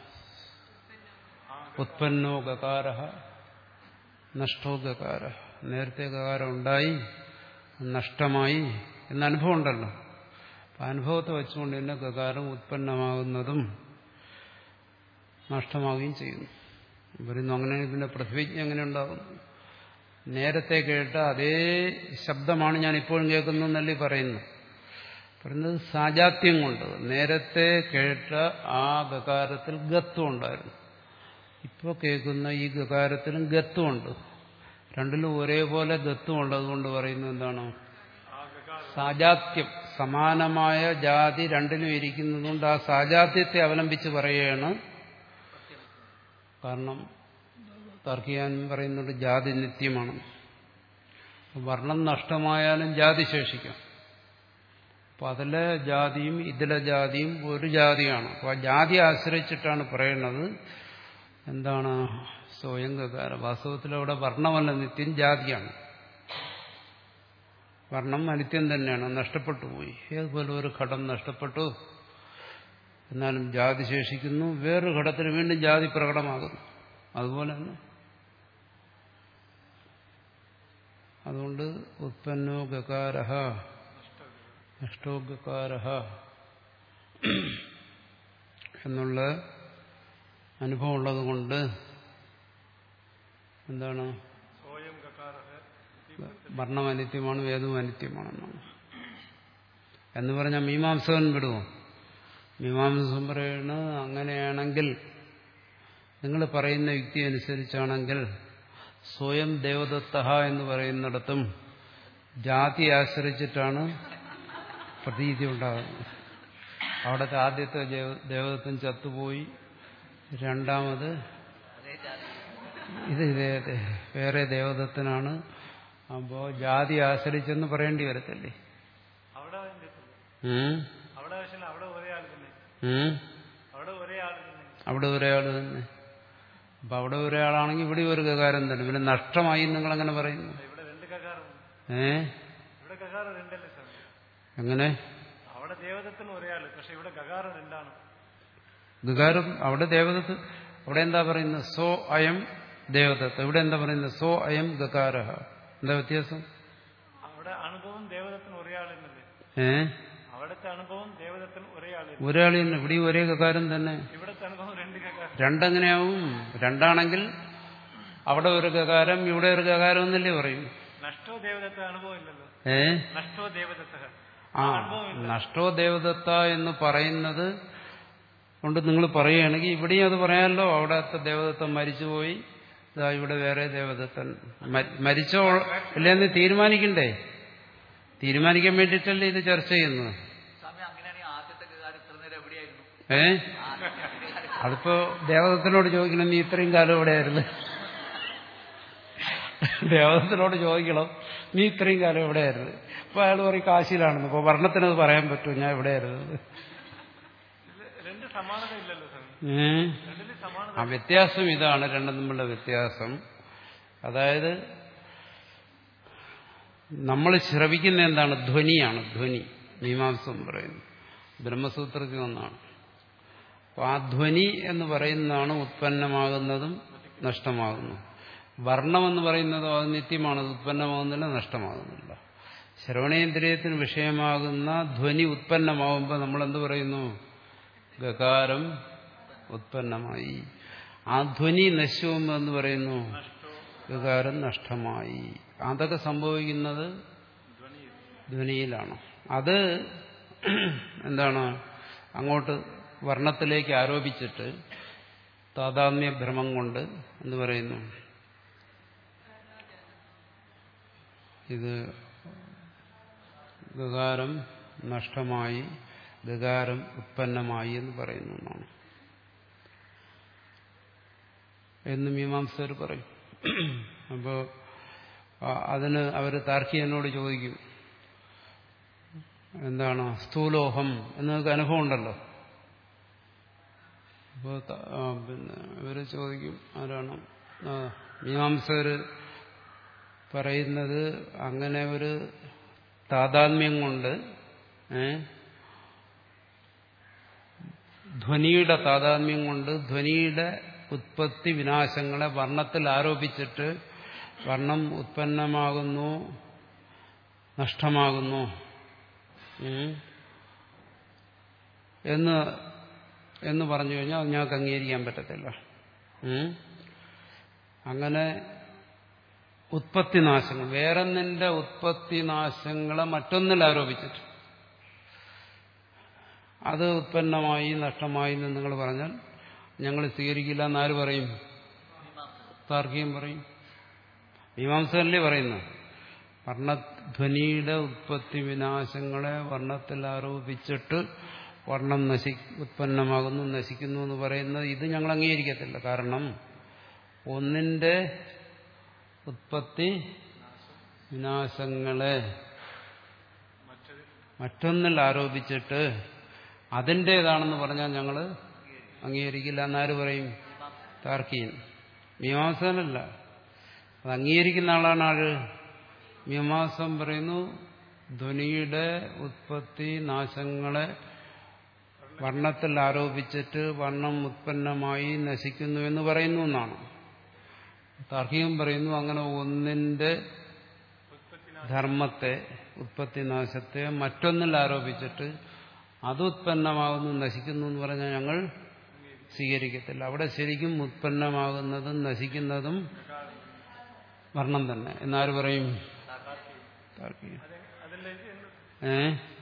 ഉത്പന്നോ ഗകാര നഷ്ടോ ഗകാര. നേരത്തെ ഗകാരം ഉണ്ടായി, നഷ്ടമായി എന്ന അനുഭവം ഉണ്ടല്ലോ. അപ്പം അനുഭവത്തെ വെച്ചുകൊണ്ട് തന്നെ ഗകാരം ഉത്പന്നമാകുന്നതും നഷ്ടമാവുകയും ചെയ്യുന്നു. പറയുന്നു അങ്ങനെ പിന്നെ പ്രതിജ്ഞ എങ്ങനെ ഉണ്ടാകും? നേരത്തെ കേട്ട അതേ ശബ്ദമാണ് ഞാൻ ഇപ്പോഴും കേൾക്കുന്നതെന്നല്ലേ പറയുന്നു. പറയുന്നത് സാജാത്യം കൊണ്ട്. നേരത്തെ കേട്ട ആ ഗകാരത്തിൽ ഗത്വം ഉണ്ടായിരുന്നു, ഇപ്പോൾ കേൾക്കുന്ന ഈ ഗകാരത്തിലും ഗത്വമുണ്ട്. രണ്ടിലും ഒരേപോലെ ഗത്വമുള്ളതുകൊണ്ട് പറയുന്നത് എന്താണ്? സാജാത്യം. സമാനമായ ജാതി രണ്ടിലും ഇരിക്കുന്നതുകൊണ്ട് ആ സാജാത്യത്തെ അവലംബിച്ച് പറയുകയാണ്. കാരണം തർക്കിയാൻ പറയുന്നുണ്ട് ജാതി നിത്യമാണ്. വർണ്ണം നഷ്ടമായാലും ജാതി ശേഷിക്കാം. അപ്പൊ അതിലെ ജാതിയും ഇതിലെ ജാതിയും ഒരു ജാതിയാണ്. അപ്പൊ ആ ജാതി ആശ്രയിച്ചിട്ടാണ് പറയുന്നത് എന്താണ് സ്വയം ഗകാരം. വാസ്തവത്തിൽ അവിടെ വർണ്ണമല്ല നിത്യം, ജാതിയാണ്. വർണ്ണം അനിത്യം തന്നെയാണ്, നഷ്ടപ്പെട്ടു പോയി. ഏതുപോലെ ഒരു ഘടം നഷ്ടപ്പെട്ടു, എന്നാലും ജാതി ശേഷിക്കുന്നു. വേറൊരു ഘടത്തിന് വീണ്ടും ജാതി പ്രകടമാകുന്നു. അതുപോലെ തന്നെ അതുകൊണ്ട് ഉത്പന്നോ ഗകാരഃ നഷ്ടോ ഗകാരഃ എന്നുള്ള അനുഭവം ഉള്ളതുകൊണ്ട് എന്താണ് വർണ്ണം അനിത്യമാണ്, വേദവും അനിത്യമാണെന്നാണ്. എന്ന് പറഞ്ഞാൽ മീമാംസകൻ വിടുമോ? മീമാംസകൻ പറയുന്നു അങ്ങനെയാണെങ്കിൽ, നിങ്ങൾ പറയുന്ന യുക്തി അനുസരിച്ചാണെങ്കിൽ സ്വയം ദേവദത്ത എന്ന് പറയുന്നിടത്തും ജാതി ആശ്രയിച്ചിട്ടാണ് പ്രതീതി ഉണ്ടാകുന്നത്. അവിടുത്തെ ആദ്യത്തെ ദേവദത്തൻ ചത്തുപോയി, രണ്ടാമത് ഇത് ഇതേ വേറെ ദേവദത്തനാണ്. അപ്പോ ജാതി ആശ്രയിച്ചെന്ന് പറയേണ്ടി വരത്തില്ലേ? അവിടെ ഒരേ ആള് തന്നെ. അപ്പൊ അവിടെ ഒരേ ആളാണെങ്കിൽ ഇവിടെ ഒരു ഗകാരം തന്നെ. പിന്നെ നഷ്ടമായി നിങ്ങളെങ്ങനെ പറയുന്നു? ഏ എങ്ങനെ? ഗകാരം അവിടെ ദേവദത്ത്. അവിടെ എന്താ പറയുന്നത്? സോ അയം ദേവദത്ത്. ഇവിടെ എന്താ പറയുന്നത്? സോ അയം ഗകാര. എന്താ വ്യത്യാസം? ഏ ഒരാളി തന്നെ. ഇവിടെ ഒരേ ഗകാരം തന്നെ. രണ്ടെങ്ങനെയാവും? രണ്ടാണെങ്കിൽ അവിടെ ഒരു ഗകാരം ഇവിടെ ഒരു ഗകാരം എന്നല്ലേ പറയും? ഏ ആ നഷ്ടോ ദേവദത്ത എന്ന് പറയുന്നത് കൊണ്ട് നിങ്ങൾ പറയുകയാണെങ്കിൽ ഇവിടെയും അത് പറയാമല്ലോ. അവിടത്തെ ദേവദത്തൻ മരിച്ചുപോയി, ഇതാ ഇവിടെ വേറെ ദേവദത്തൻ. മരിച്ചോ ഇല്ലെന്ന് തീരുമാനിക്കണ്ടേ? തീരുമാനിക്കാൻ വേണ്ടിയിട്ടല്ലേ ഇത് ചർച്ച ചെയ്യുന്നത്. ഏ അതിപ്പോ ദേവദത്തനോട് ചോദിക്കണം, നീ ഇത്രയും കാലം എവിടെയായിരുന്നു? ദേവദത്തനോട് ചോദിക്കണം, നീ ഇത്രയും കാലം എവിടെയായിരുന്നു? അപ്പൊ അയാൾ പറയും കാശിയിലാണെന്ന്. അപ്പൊ വർണ്ണത്തിനത് പറയാൻ പറ്റുമോ ഞാൻ എവിടെയായിരുന്നു? ഏ ആ വ്യത്യാസം ഇതാണ്, രണ്ടും തമ്മിലുള്ള വ്യത്യാസം. അതായത് നമ്മൾ ശ്രവിക്കുന്ന എന്താണ്? ധ്വനിയാണ്. ധ്വനി മീമാംസം പറയുന്നു, ബ്രഹ്മസൂത്രത്തിൽ ഒന്നാണ്. അപ്പോൾ ആ ധ്വനി എന്ന് പറയുന്നതാണ് ഉത്പന്നമാകുന്നതും നഷ്ടമാകുന്നു. വർണ്ണമെന്ന് പറയുന്നതോ അത് നിത്യമാണ്, ഉത്പന്നമാകുന്നില്ല, നഷ്ടമാകുന്നില്ല. ശ്രവണേന്ദ്രിയത്തിന് വിഷയമാകുന്ന ധ്വനി ഉത്പന്നമാകുമ്പോൾ നമ്മളെന്ത് പറയുന്നു? ഗകാരം ഉത്പന്നമായി. ആ ധ്വനി നശ്യമെന്ന് പറയുന്നു, വികാരം നഷ്ടമായി. അതൊക്കെ സംഭവിക്കുന്നത് ധ്വനിയിലാണ്. അത് എന്താണ് അങ്ങോട്ട് വർണ്ണത്തിലേക്ക് ആരോപിച്ചിട്ട് താതാത്മ്യ ഭ്രമം കൊണ്ട് എന്ന് പറയുന്നു ഇത് വികാരം നഷ്ടമായി, വികാരം ഉത്പന്നമായി എന്ന് പറയുന്നു എന്നാണ് എന്ന് മീമാംസകർ പറയും. അപ്പോൾ അതിന് അവർ താർക്കികനോട് ചോദിക്കും, എന്താണ് സ്ഥൂലോഹം എന്നൊക്കെ അനുഭവം ഉണ്ടല്ലോ. അപ്പോൾ പിന്നെ ഇവര് ചോദിക്കും, ആരാണ് മീമാംസകർ പറയുന്നത്, അങ്ങനെ ഒരു താതാത്മ്യം കൊണ്ട് ധ്വനിയുടെ താതാത്മ്യം കൊണ്ട് ധ്വനിയുടെ ഉത്പത്തി വിനാശങ്ങളെ വർണ്ണത്തിൽ ആരോപിച്ചിട്ട് വർണ്ണം ഉത്പന്നമാകുന്നു, നഷ്ടമാകുന്നു എന്ന് എന്ന് പറഞ്ഞു കഴിഞ്ഞാൽ അത് ഞങ്ങൾക്ക് അംഗീകരിക്കാൻ പറ്റത്തില്ല. അങ്ങനെ ഉത്പത്തിനാശങ്ങൾ, വേറൊന്നിന്റെ ഉത്പത്തിനാശങ്ങളെ മറ്റൊന്നിൽ ആരോപിച്ചിട്ട് അത് ഉത്പന്നമായി നഷ്ടമായി എന്ന് നിങ്ങൾ പറഞ്ഞാൽ ഞങ്ങൾ സ്വീകരിക്കില്ല എന്നാര് പറയും? താർക്കികം പറയും. മീമാംസകരല്ലേ പറയുന്നത്. വർണ്ണധ്വനിയുടെ ഉത്പത്തി വിനാശങ്ങളെ വർണ്ണത്തിൽ ആരോപിച്ചിട്ട് വർണ്ണം നശി ഉത്പന്നമാകുന്നു, നശിക്കുന്നു എന്ന് പറയുന്നത് ഇത് ഞങ്ങൾ അംഗീകരിക്കത്തില്ല. കാരണം ഒന്നിന്റെ ഉത്പത്തി വിനാശങ്ങളെ മറ്റൊന്നിൽ ആരോപിച്ചിട്ട് അതിൻ്റേതാണെന്ന് പറഞ്ഞാൽ ഞങ്ങൾ അംഗീകരിക്കില്ല എന്നാര് പറയും? താർക്കികൻ. മീമാംസകനല്ല, അത് അംഗീകരിക്കുന്ന ആളാണ് ആര്? മീമാംസം പറയുന്നു ധ്വനിയുടെ ഉത്പത്തി നാശങ്ങളെ വർണ്ണത്തിൽ ആരോപിച്ചിട്ട് വർണ്ണം ഉത്പന്നമായി നശിക്കുന്നു എന്ന് പറയുന്നു എന്നാണ്. താർക്കികം പറയുന്നു അങ്ങനെ ഒന്നിന്റെ ധർമ്മത്തെ ഉത്പത്തിനാശത്തെ മറ്റൊന്നിൽ ആരോപിച്ചിട്ട് അത് ഉത്പന്നമാകുന്നു, നശിക്കുന്നു എന്ന് പറഞ്ഞാൽ ഞങ്ങൾ സ്വീകരിക്കത്തില്ല. അവിടെ ശരിക്കും ഉത്പന്നമാകുന്നതും നശിക്കുന്നതും വർണ്ണം തന്നെ എന്നാര് പറയും? ഏ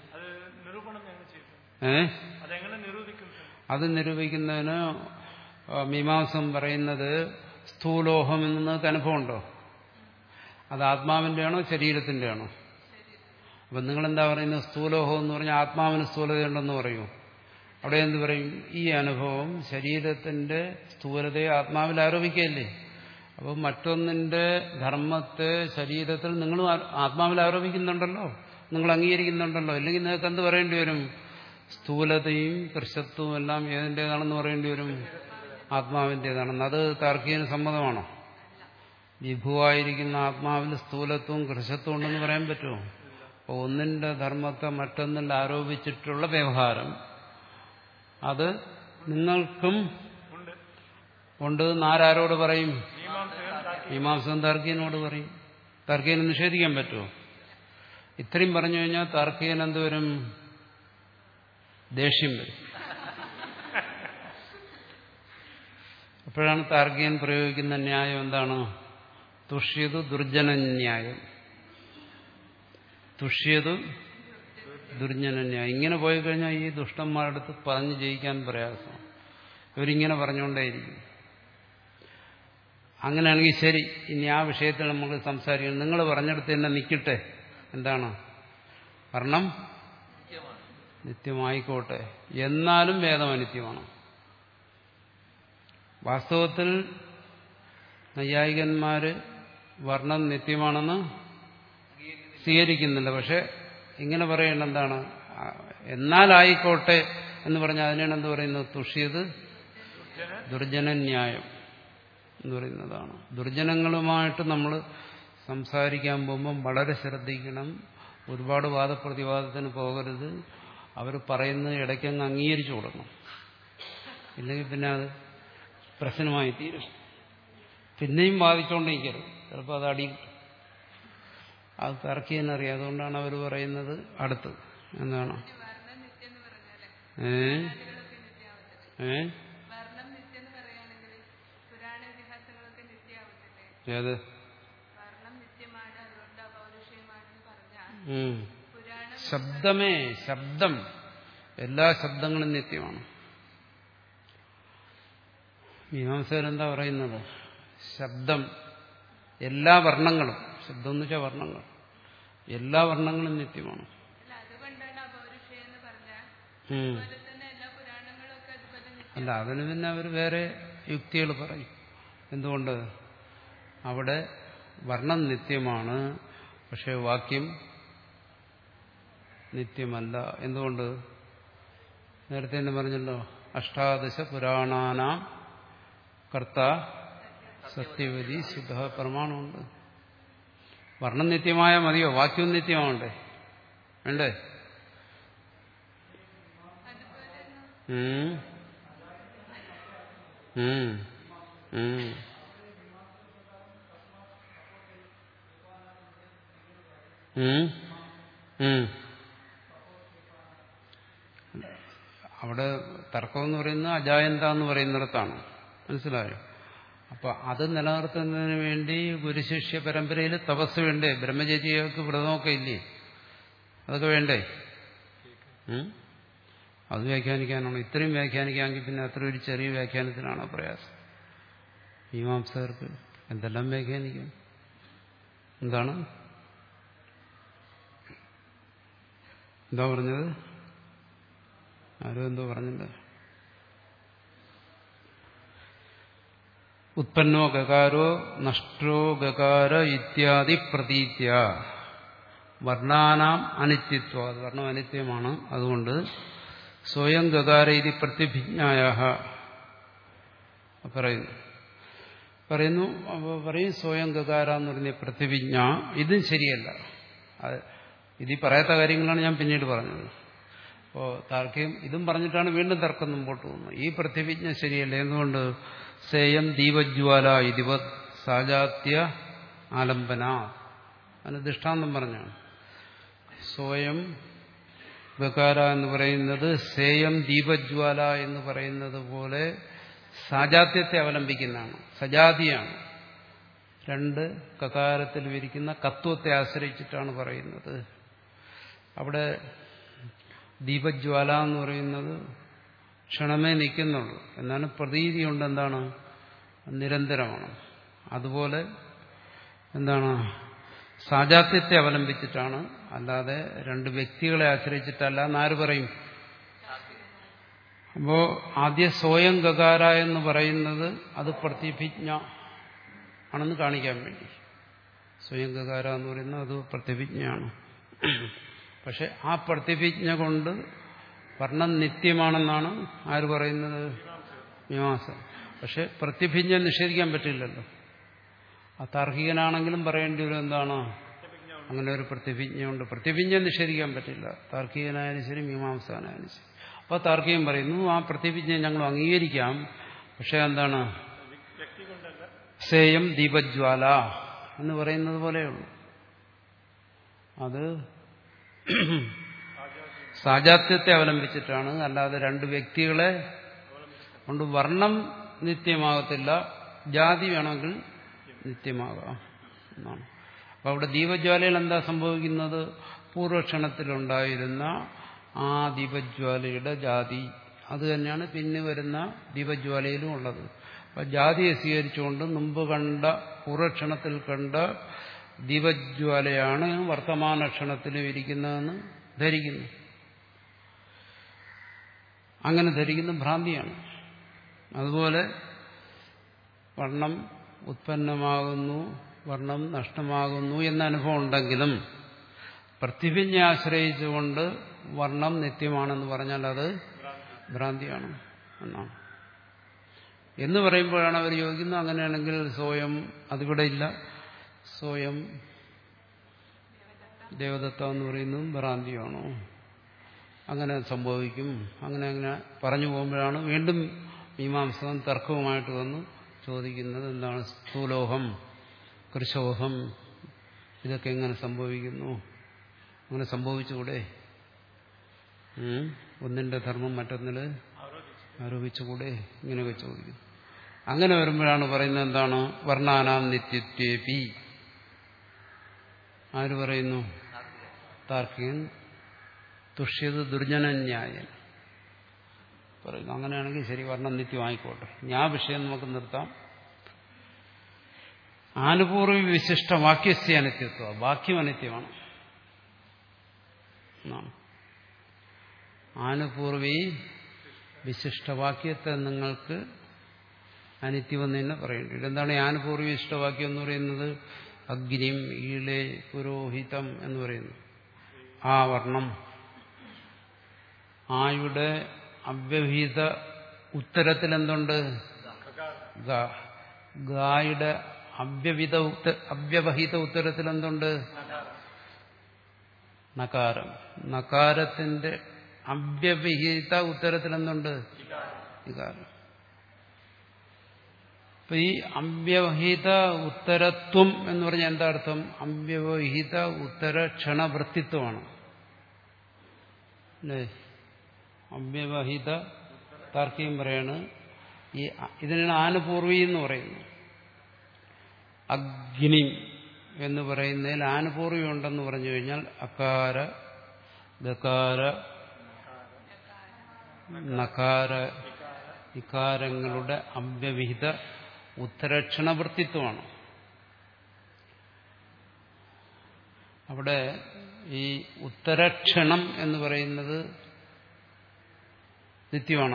ഏ അത് നിരൂപിക്കുന്നതിന് മീമാംസം പറയുന്നത് സ്ഥൂലോഹം എന്ന് നിങ്ങൾക്ക് അനുഭവമുണ്ടോ? അത് ആത്മാവിന്റെ ആണോ ശരീരത്തിന്റെ ആണോ? അപ്പൊ നിങ്ങളെന്താ പറയുന്നത്? സ്ഥൂലോഹം എന്ന് പറഞ്ഞാൽ ആത്മാവിന് സ്ഥൂലതയുണ്ടെന്ന് പറയൂ. അവിടെ എന്ത് പറയും? ഈ അനുഭവം ശരീരത്തിന്റെ സ്ഥൂലതയെ ആത്മാവിൽ ആരോപിക്കുകയല്ലേ. അപ്പോൾ മറ്റൊന്നിന്റെ ധർമ്മത്തെ ശരീരത്തിൽ നിങ്ങൾ ആത്മാവിൽ ആരോപിക്കുന്നുണ്ടല്ലോ, നിങ്ങൾ അംഗീകരിക്കുന്നുണ്ടല്ലോ. ഇല്ലെങ്കിൽ നിങ്ങൾക്ക് എന്ത് പറയേണ്ടി വരും? സ്ഥൂലതയും കൃശത്വവും എല്ലാം ഏതിൻ്റെതാണെന്ന് പറയേണ്ടി വരും? ആത്മാവിൻ്റെതാണെന്ന്. അത് താർക്കികന് സമ്മതമാണോ? വിഭുവായിരിക്കുന്ന ആത്മാവിൽ സ്ഥൂലത്വവും കൃശത്വവും ഉണ്ടെന്ന് പറയാൻ പറ്റുമോ? അപ്പോൾ ഒന്നിന്റെ ധർമ്മത്തെ മറ്റൊന്നിൽ ആരോപിച്ചിട്ടുള്ള വ്യവഹാരം അത് നിങ്ങൾക്കും ഉണ്ട്. ആരാരോട് പറയും? മീമാംസകൻ താർക്കികനോട് പറയും. താർക്കികനെ നിഷേധിക്കാൻ പറ്റുമോ? ഇത്രയും പറഞ്ഞു കഴിഞ്ഞാൽ താർക്കികൻ എന്തുവരും? ദേഷ്യം വരും. അപ്പോഴാണ് താർക്കികൻ പ്രയോഗിക്കുന്ന ന്യായം എന്താണ്? തുഷ്യതു ദുർജന ന്യായം. തുഷ്യതു ദുർജന ന്യായം. ഇങ്ങനെ പോയി കഴിഞ്ഞാൽ ഈ ദുഷ്ടന്മാരുടെ അടുത്ത് പറഞ്ഞു ജയിക്കാൻ പ്രയാസമാണ്. ഇവരിങ്ങനെ പറഞ്ഞുകൊണ്ടേയിരിക്കും. അങ്ങനെയാണെങ്കിൽ ശരി, ഇനി ആ വിഷയത്തിൽ നമുക്ക് സംസാരിക്കണം. നിങ്ങൾ പറഞ്ഞെടുത്ത് തന്നെ നിൽക്കട്ടെ. എന്താണ്? വർണ്ണം നിത്യമായിക്കോട്ടെ, എന്നാലും വേദം അനിത്യമാണ്. വാസ്തവത്തിൽ നൈയായികന്മാര് വർണ്ണം നിത്യമാണെന്ന് സ്വീകരിക്കുന്നില്ല. പക്ഷെ ഇങ്ങനെ പറയേണ്ട എന്താണ്? എന്നാലായിക്കോട്ടെ എന്ന് പറഞ്ഞാൽ അതിനാണ് എന്ത് പറയുന്നത്? തുഷ്യത് ദുർജനന്യായം എന്ന് പറയുന്നതാണ്. ദുർജനങ്ങളുമായിട്ട് നമ്മൾ സംസാരിക്കാൻ പോകുമ്പം വളരെ ശ്രദ്ധിക്കണം. ഒരുപാട് വാദപ്രതിവാദത്തിന് പോകരുത്. അവർ പറയുന്നത് ഇടയ്ക്കങ്ങ് അംഗീകരിച്ചു കൊടുക്കണം. ഇല്ലെങ്കിൽ പിന്നെ അത് പ്രശ്നമായി തീരും. പിന്നെയും വാദിച്ചുകൊണ്ടിരിക്കരുത്. ചിലപ്പോൾ അത് അടി അത് തർക്കിയെന്നറിയാം. അതുകൊണ്ടാണ് അവർ പറയുന്നത് അടുത്ത് എന്താണ് ഏ ഏ ഏത് ഉം. ശബ്ദമേ ശബ്ദം എല്ലാ ശബ്ദങ്ങളും നിത്യമാണ്. മീമാംസകരെന്താ പറയുന്നത്? ശബ്ദം എല്ലാ വർണ്ണങ്ങളും, ശബ്ദം എന്ന് വെച്ചാൽ വർണ്ണങ്ങൾ, എല്ലാ വർണ്ണങ്ങളും നിത്യമാണ്. ഉം. അല്ല, അതിന് പിന്നെ അവർ വേറെ യുക്തികൾ പറയും. എന്തുകൊണ്ട്? അവിടെ വർണ്ണം നിത്യമാണ്, പക്ഷെ വാക്യം നിത്യമല്ല. എന്തുകൊണ്ട്? നേരത്തെ തന്നെ പറഞ്ഞല്ലോ, അഷ്ടാദശ പുരാണാനാം കർത്ത സത്യവതി ശുദ്ധ പ്രമാണമുണ്ട്. വർണ്ണം നിത്യമായ മതിയോ? വാക്യവും നിത്യമാവണ്ടേ? വേണ്ടേ? ഉം ഉം ഉം ഉം ഉം അവിടെ തർക്കം എന്ന് പറയുന്നത് അജായന്ത എന്ന് പറയുന്നിടത്താണ്. മനസ്സിലായോ? അപ്പൊ അത് നിലനിർത്തുന്നതിന് വേണ്ടി ഗുരുശിഷ്യ പരമ്പരയിൽ തപസ് വേണ്ടേ? ബ്രഹ്മചര്യക്ക് വ്രതമൊക്കെ ഇല്ലേ? അതൊക്കെ വേണ്ടേ? അത് വ്യാഖ്യാനിക്കാനാണോ? ഇത്രയും വ്യാഖ്യാനിക്കാമെങ്കിൽ പിന്നെ അത്ര ഒരു ചെറിയ വ്യാഖ്യാനത്തിനാണോ പ്രയാസം? മീമാംസകർക്ക് എന്തെല്ലാം വ്യാഖ്യാനിക്കും? എന്താണ് എന്താ പറഞ്ഞത്? ആരും എന്തോ പറഞ്ഞില്ല. ഉത്പന്നോ ഗകാരോ നഷ്ടോ ഗകാര ഇത്യാദി പ്രതീത്യ വർണ്ണാനാം അനിത്യത്വം. അത് വർണ്ണം അനിത്യമാണ്. അതുകൊണ്ട് സ്വയം ഗകാര ഇതി പ്രത്യഭിജ്ഞായ പറയുന്നു പറയുന്നു പറയും സ്വയം ഗകാര എന്ന് പറഞ്ഞ പ്രതിഭിജ്ഞ. ഇതും ശരിയല്ല. ഇത് പറയാത്ത കാര്യങ്ങളാണ് ഞാൻ പിന്നീട് പറഞ്ഞത്. അപ്പോൾ താർക്കികം ഇതും പറഞ്ഞിട്ടാണ് വീണ്ടും തർക്കം മുമ്പോട്ട് പോകുന്നത്. ഈ പ്രതിഭിജ്ഞ ശരിയല്ല. എന്തുകൊണ്ട്? സേയം ദീപജ്വാല ഇതിവത് സാജാത്യ ആലംബന. അതിന് ദൃഷ്ടാന്തം പറഞ്ഞാണ്. സ്വയം ഗകാര എന്ന് പറയുന്നത് സേയം ദീപജ്വാല എന്ന് പറയുന്നത് പോലെ സാജാത്യത്തെ അവലംബിക്കുന്നതാണ്, സജാതിയാണ്. രണ്ട് കകാരത്തിൽ വിരിക്കുന്ന കത്വത്തെ ആശ്രയിച്ചിട്ടാണ് പറയുന്നത്. അവിടെ ദീപജ്വാല എന്ന് പറയുന്നത് ക്ഷണമേ നിൽക്കുന്നുള്ളൂ, എന്നാണ് പ്രതീതി കൊണ്ട് എന്താണ് നിരന്തരമാണ്. അതുപോലെ എന്താണ് സാജാത്യത്തെ അവലംബിച്ചിട്ടാണ്, അല്ലാതെ രണ്ട് വ്യക്തികളെ ആശ്രയിച്ചിട്ടല്ല എന്നാര് പറയും? അപ്പോ ആദ്യ സ്വയം ഗകാര എന്ന് പറയുന്നത് അത് പ്രതിഭിജ്ഞ ആണെന്ന് കാണിക്കാൻ വേണ്ടി. സ്വയം ഗകാര എന്ന് പറയുന്നത് അത് പ്രതിഭിജ്ഞയാണ്. പക്ഷെ ആ പ്രതിഭിജ്ഞ കൊണ്ട് വർണ്ണം നിത്യമാണെന്നാണ് ആര് പറയുന്നത്? മീമാംസ. പക്ഷെ പ്രതിഭിജ്ഞ നിഷേധിക്കാൻ പറ്റില്ലല്ലോ. ആ താർക്കികനാണെങ്കിലും പറയേണ്ടി വരും എന്താണ്? അങ്ങനെ ഒരു പ്രതിഭിജ്ഞയുണ്ട്. പ്രതിഭിജ്ഞ നിഷേധിക്കാൻ പറ്റില്ല, താർക്കികനായാലും ശരി മീമാംസകനായാലും ശരി. അപ്പോൾ താർക്കികൻ പറയുന്നു ആ പ്രതിഭിജ്ഞ ഞങ്ങൾ അംഗീകരിക്കാം, പക്ഷെ എന്താണ് സേയം ദീപജ്വാല എന്ന് പറയുന്നത് പോലെയുള്ളൂ. അത് സാജാത്യത്തെ അവലംബിച്ചിട്ടാണ്, അല്ലാതെ രണ്ട് വ്യക്തികളെ കൊണ്ട് വർണ്ണം നിത്യമാകത്തില്ല. ജാതി വേണമെങ്കിൽ നിത്യമാകാം എന്നാണ്. അപ്പൊ അവിടെ ദീപജ്വാലയിൽ എന്താ സംഭവിക്കുന്നത്? പൂർവക്ഷണത്തിലുണ്ടായിരുന്ന ആ ദീപജ്വാലയുടെ ജാതി അത് തന്നെയാണ് പിന്നെ വരുന്ന ദീപജ്വാലയിലും ഉള്ളത്. അപ്പൊ ജാതിയെ സ്വീകരിച്ചുകൊണ്ട് മുമ്പ് കണ്ട പൂർവക്ഷണത്തിൽ കണ്ട ദീപജ്വാലയാണ് വർത്തമാനക്ഷണത്തിലും ഇരിക്കുന്നതെന്ന് ധരിക്കുന്നു. അങ്ങനെ ധരിക്കുന്ന ഭ്രാന്തിയാണ്. അതുപോലെ വർണ്ണം ഉത്പന്നമാകുന്നു, വർണ്ണം നഷ്ടമാകുന്നു എന്ന അനുഭവം ഉണ്ടെങ്കിലും പ്രതിഭിജ്ഞ ആശ്രയിച്ചുകൊണ്ട് വർണ്ണം നിത്യമാണെന്ന് പറഞ്ഞാൽ അത് ഭ്രാന്തിയാണ് എന്നാണ്. എന്ന് പറയുമ്പോഴാണ് അവർ യോജിക്കുന്നത്. അങ്ങനെയാണെങ്കിൽ സ്വയം അതിവിടെ ഇല്ല, സ്വയം ദേവദത്ത എന്ന് പറയുന്നതും ഭ്രാന്തിയാണോ? അങ്ങനെ സംഭവിക്കും. അങ്ങനെ അങ്ങനെ പറഞ്ഞു പോകുമ്പോഴാണ് വീണ്ടും മീമാംസകൻ തർക്കവുമായിട്ട് വന്ന് ചോദിക്കുന്നത് എന്താണ് സ്ഥൂലോഹം കൃശോഹം ഇതൊക്കെ എങ്ങനെ സംഭവിക്കുന്നു? അങ്ങനെ സംഭവിച്ചുകൂടെ? ഒന്നിന്റെ ധർമ്മം മറ്റൊന്നില് ആരോപിച്ചുകൂടെ? ഇങ്ങനെയൊക്കെ ചോദിക്കും. അങ്ങനെ വരുമ്പോഴാണ് പറയുന്നത് എന്താണ് വർണ്ണാനാം നിത്യത്വേപി. ആര് പറയുന്നു? താർക്കികൻ തുഷ്യത് ദുർജനന്യായൻ പറയുന്നു. അങ്ങനെയാണെങ്കിൽ ശരി, വർണ്ണം നിത്യമായിക്കോട്ടെ. ഞാൻ വിഷയം നമുക്ക് നിർത്താം. ആനുപൂർവി വിശിഷ്ട വാക്യസ്യ അനിത്യത്വ, വാക്യം അനിത്യമാണ്. ആനുപൂർവി വിശിഷ്ടവാക്യത്തെ നിങ്ങൾക്ക് അനിത്യമെന്ന് തന്നെ പറയേണ്ടി വരും. എന്താണ് ഈ ആനുപൂർവി വിശിഷ്ടവാക്യം എന്ന് പറയുന്നത്? അഗ്നിം ഈളെ പുരോഹിതം എന്ന് പറയുന്നു. ആ വർണ്ണം ആയുടെ അവ്യവഹിത ഉത്തരത്തിൽ എന്തുണ്ട്? ഗായുടെ അവ്യവിധ അവ്യവഹിത ഉത്തരത്തിൽ എന്തുണ്ട്? നകാരം. നകാരത്തിന്റെ അവ്യവഹിത ഉത്തരത്തിൽ എന്തുണ്ട്? വികാരം. അപ്പൊ ഈ അവ്യവഹിത ഉത്തരത്വം എന്ന് പറഞ്ഞാൽ എന്താ അർത്ഥം? അവ്യവഹിത ഉത്തര ക്ഷണവൃത്തിത്വമാണ് അല്ലേ? അവ്യവഹിത താർക്കികം പറയാണ്. ഈ ഇതിനാണ് ആനുപൂർവി എന്ന് പറയുന്നത്. അഗ്നി എന്ന് പറയുന്നതിൽ ആനുപൂർവി ഉണ്ടെന്ന് പറഞ്ഞു കഴിഞ്ഞാൽ അകാര, ഗകാര, നകാര, ഇകാരങ്ങളുടെ അവ്യവഹിത ഉത്തരക്ഷണവൃത്തിത്വമാണ്. അവിടെ ഈ ഉത്തരക്ഷണം എന്ന് പറയുന്നത് നിത്യമാണോ?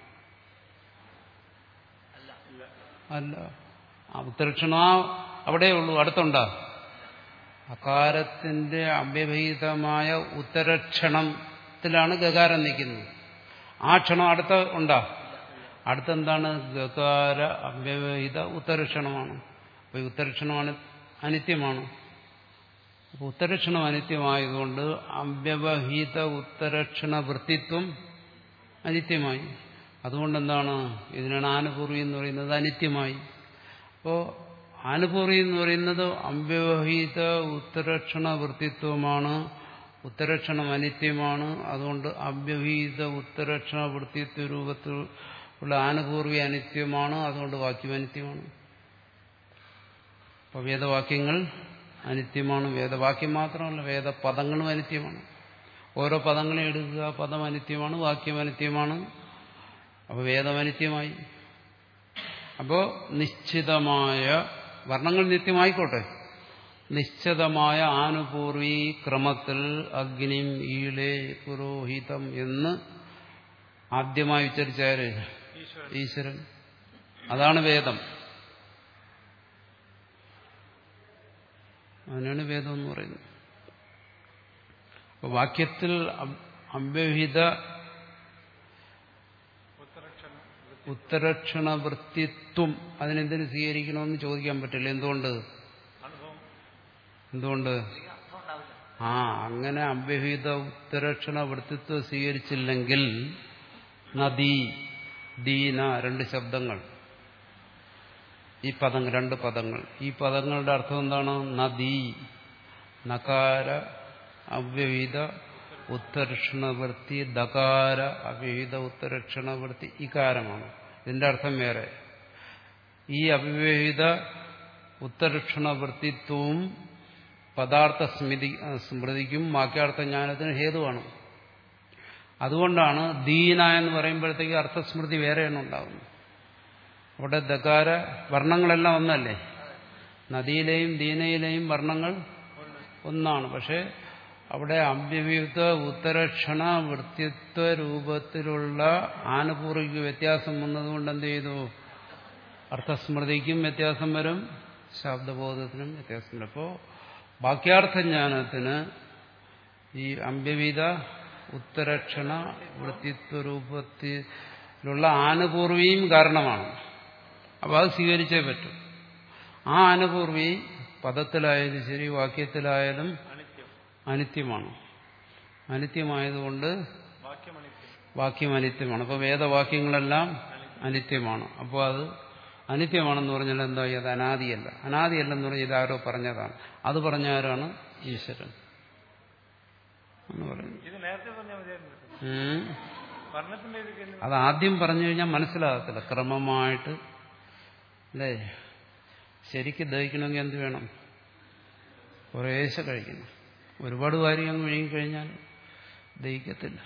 അല്ല. ആ ഉത്തരക്ഷണം അവിടെ ഉള്ളൂ, അടുത്തുണ്ടാ? അകാരത്തിന്റെ അവ്യവഹിതമായ ഉത്തരക്ഷണത്തിലാണ് ഗകാരം നിൽക്കുന്നത്. ആ ക്ഷണം അടുത്ത ഉണ്ടാ? അടുത്തെന്താണ്? ഗകാര അവ്യവഹിത ഉത്തരക്ഷണമാണ്. അപ്പൊ ഈ ഉത്തരക്ഷണമാണ് അനിത്യമാണ്. അപ്പൊ ഉത്തരക്ഷണം അനിത്യമായതുകൊണ്ട് അവ്യവഹിത ഉത്തരക്ഷണ വൃത്തിത്വം അനിത്യമായി. അതുകൊണ്ടെന്താണ് ഇതിനാണ് ആനുപൂർവി എന്ന് പറയുന്നത്? അനിത്യമായി. അപ്പോൾ ആനുപൂർവി എന്ന് പറയുന്നത് അവ്യവഹിത ഉത്തരക്ഷണ വൃത്തിത്വമാണ്. ഉത്തരക്ഷണം അനിത്യമാണ്. അതുകൊണ്ട് അവ്യവഹിത ഉത്തരക്ഷണ വൃത്തിത്വ രൂപത്തിൽ ഉള്ള ആനുപൂർവി അനിത്യമാണ്. അതുകൊണ്ട് വാക്യം അനിത്യമാണ്. അപ്പോൾ വേദവാക്യങ്ങൾ അനിത്യമാണ്. വേദവാക്യം മാത്രമല്ല, വേദപദങ്ങളും അനിത്യമാണ്. ഓരോ പദങ്ങളെ എടുക്കുക, പദം അനിത്യമാണ്, വാക്യം അനിത്യമാണ്. അപ്പോൾ വേദം അനിത്യമായി. അപ്പോൾ നിശ്ചിതമായ വർണ്ണങ്ങൾ നിത്യമായിക്കോട്ടെ, നിശ്ചിതമായ ആനുപൂർവി ക്രമത്തിൽ അഗ്നിം ഈളെ പുരോഹിതം എന്ന് ആദ്യമായി ഉച്ചരിച്ചാര്? ഈശ്വരൻ. അതാണ് വേദം. അതിനാണ് വേദം എന്ന് പറയുന്നത്. അപ്പൊ വാക്യത്തിൽ അവ്യവഹിത ഉത്തരക്ഷണവൃത്തിത്വം അതിനെന്തിനു സ്വീകരിക്കണമെന്ന് ചോദിക്കാൻ പറ്റില്ല. എന്തുകൊണ്ട്? എന്തുകൊണ്ട്? ആ അങ്ങനെ അവ്യവഹിത ഉത്തരക്ഷണ വൃത്തിത്വം സ്വീകരിച്ചില്ലെങ്കിൽ നദി, ദീന, രണ്ട് ശബ്ദങ്ങൾ, ഈ പദങ്ങൾ, രണ്ട് പദങ്ങൾ, ഈ പദങ്ങളുടെ അർത്ഥം എന്താണ്? നദി, നകാര അവ്യവഹിത ഉത്തരക്ഷണവൃത്തി, ദകാര അവ്യവഹിത ഉത്തരക്ഷണവൃത്തി ഇകാരമാണ്. ഇതിന്റെ അർത്ഥം വേറെ. ഈ അവ്യവഹിത ഉത്തരക്ഷണവൃത്തിത്വവും പദാർത്ഥ സ്മൃതി സ്മൃതിക്കും വാക്യാർത്ഥ ജ്ഞാനത്തിന് ഹേതുവാണ്. അതുകൊണ്ടാണ് ദീന എന്ന് പറയുമ്പോഴത്തേക്ക് അർത്ഥസ്മൃതി വേറെയാണ് ഉണ്ടാകുന്നത്. അവിടെ ദകാര വർണ്ണങ്ങളെല്ലാം ഒന്നല്ലേ? നദിയിലെയും ദീനയിലെയും വർണ്ണങ്ങൾ ഒന്നാണ്. പക്ഷെ അവിടെ അവ്യവഹിത ഉത്തരക്ഷണ വൃത്തിത്വ രൂപത്തിലുള്ള ആനുപൂർവിക വ്യത്യാസം വന്നതുകൊണ്ട് എന്ത് ചെയ്തു? അർത്ഥസ്മൃതിക്കും വ്യത്യാസം വരും, ശബ്ദബോധത്തിനും വ്യത്യാസം വരും. അപ്പോൾ വാക്യാർത്ഥജ്ഞാനത്തിന് ഈ അവ്യവഹിത ഉത്തരക്ഷണ വൃത്തിത്വ രൂപത്തിലുള്ള ആനുപൂർവിയും കാരണമാണ്. അപ്പോൾ അത് സ്വീകരിച്ചേ പറ്റും. ആ ആനുപൂർവി പദത്തിലായാലും ശരി വാക്യത്തിലായാലും അനിത്യമാണ്. അനിത്യമായതുകൊണ്ട് വാക്യം അനിത്യമാണ്. അപ്പോൾ വേദവാക്യങ്ങളെല്ലാം അനിത്യമാണ്. അപ്പോൾ അത് അനിത്യമാണെന്ന് പറഞ്ഞാൽ എന്താ? അത് അനാദിയല്ല. അനാദിയല്ലെന്ന് പറഞ്ഞാൽ ഇതാരോ പറഞ്ഞതാണ്. അത് പറഞ്ഞ ആരാണ്? ഈശ്വരൻ എന്ന് പറയുന്നത്. അത് ആദ്യം പറഞ്ഞു കഴിഞ്ഞാൽ മനസ്സിലാകത്തില്ല. ക്രമമായിട്ട് അല്ലേ? ശരിക്ക് ദഹിക്കണമെങ്കിൽ എന്ത് വേണം? കുറേശ്ശെ കഴിക്കണം. ഒരുപാട് കാര്യം അങ്ങ് വിഴുങ്ങിക്കഴിഞ്ഞാൽ ദഹിക്കത്തില്ല.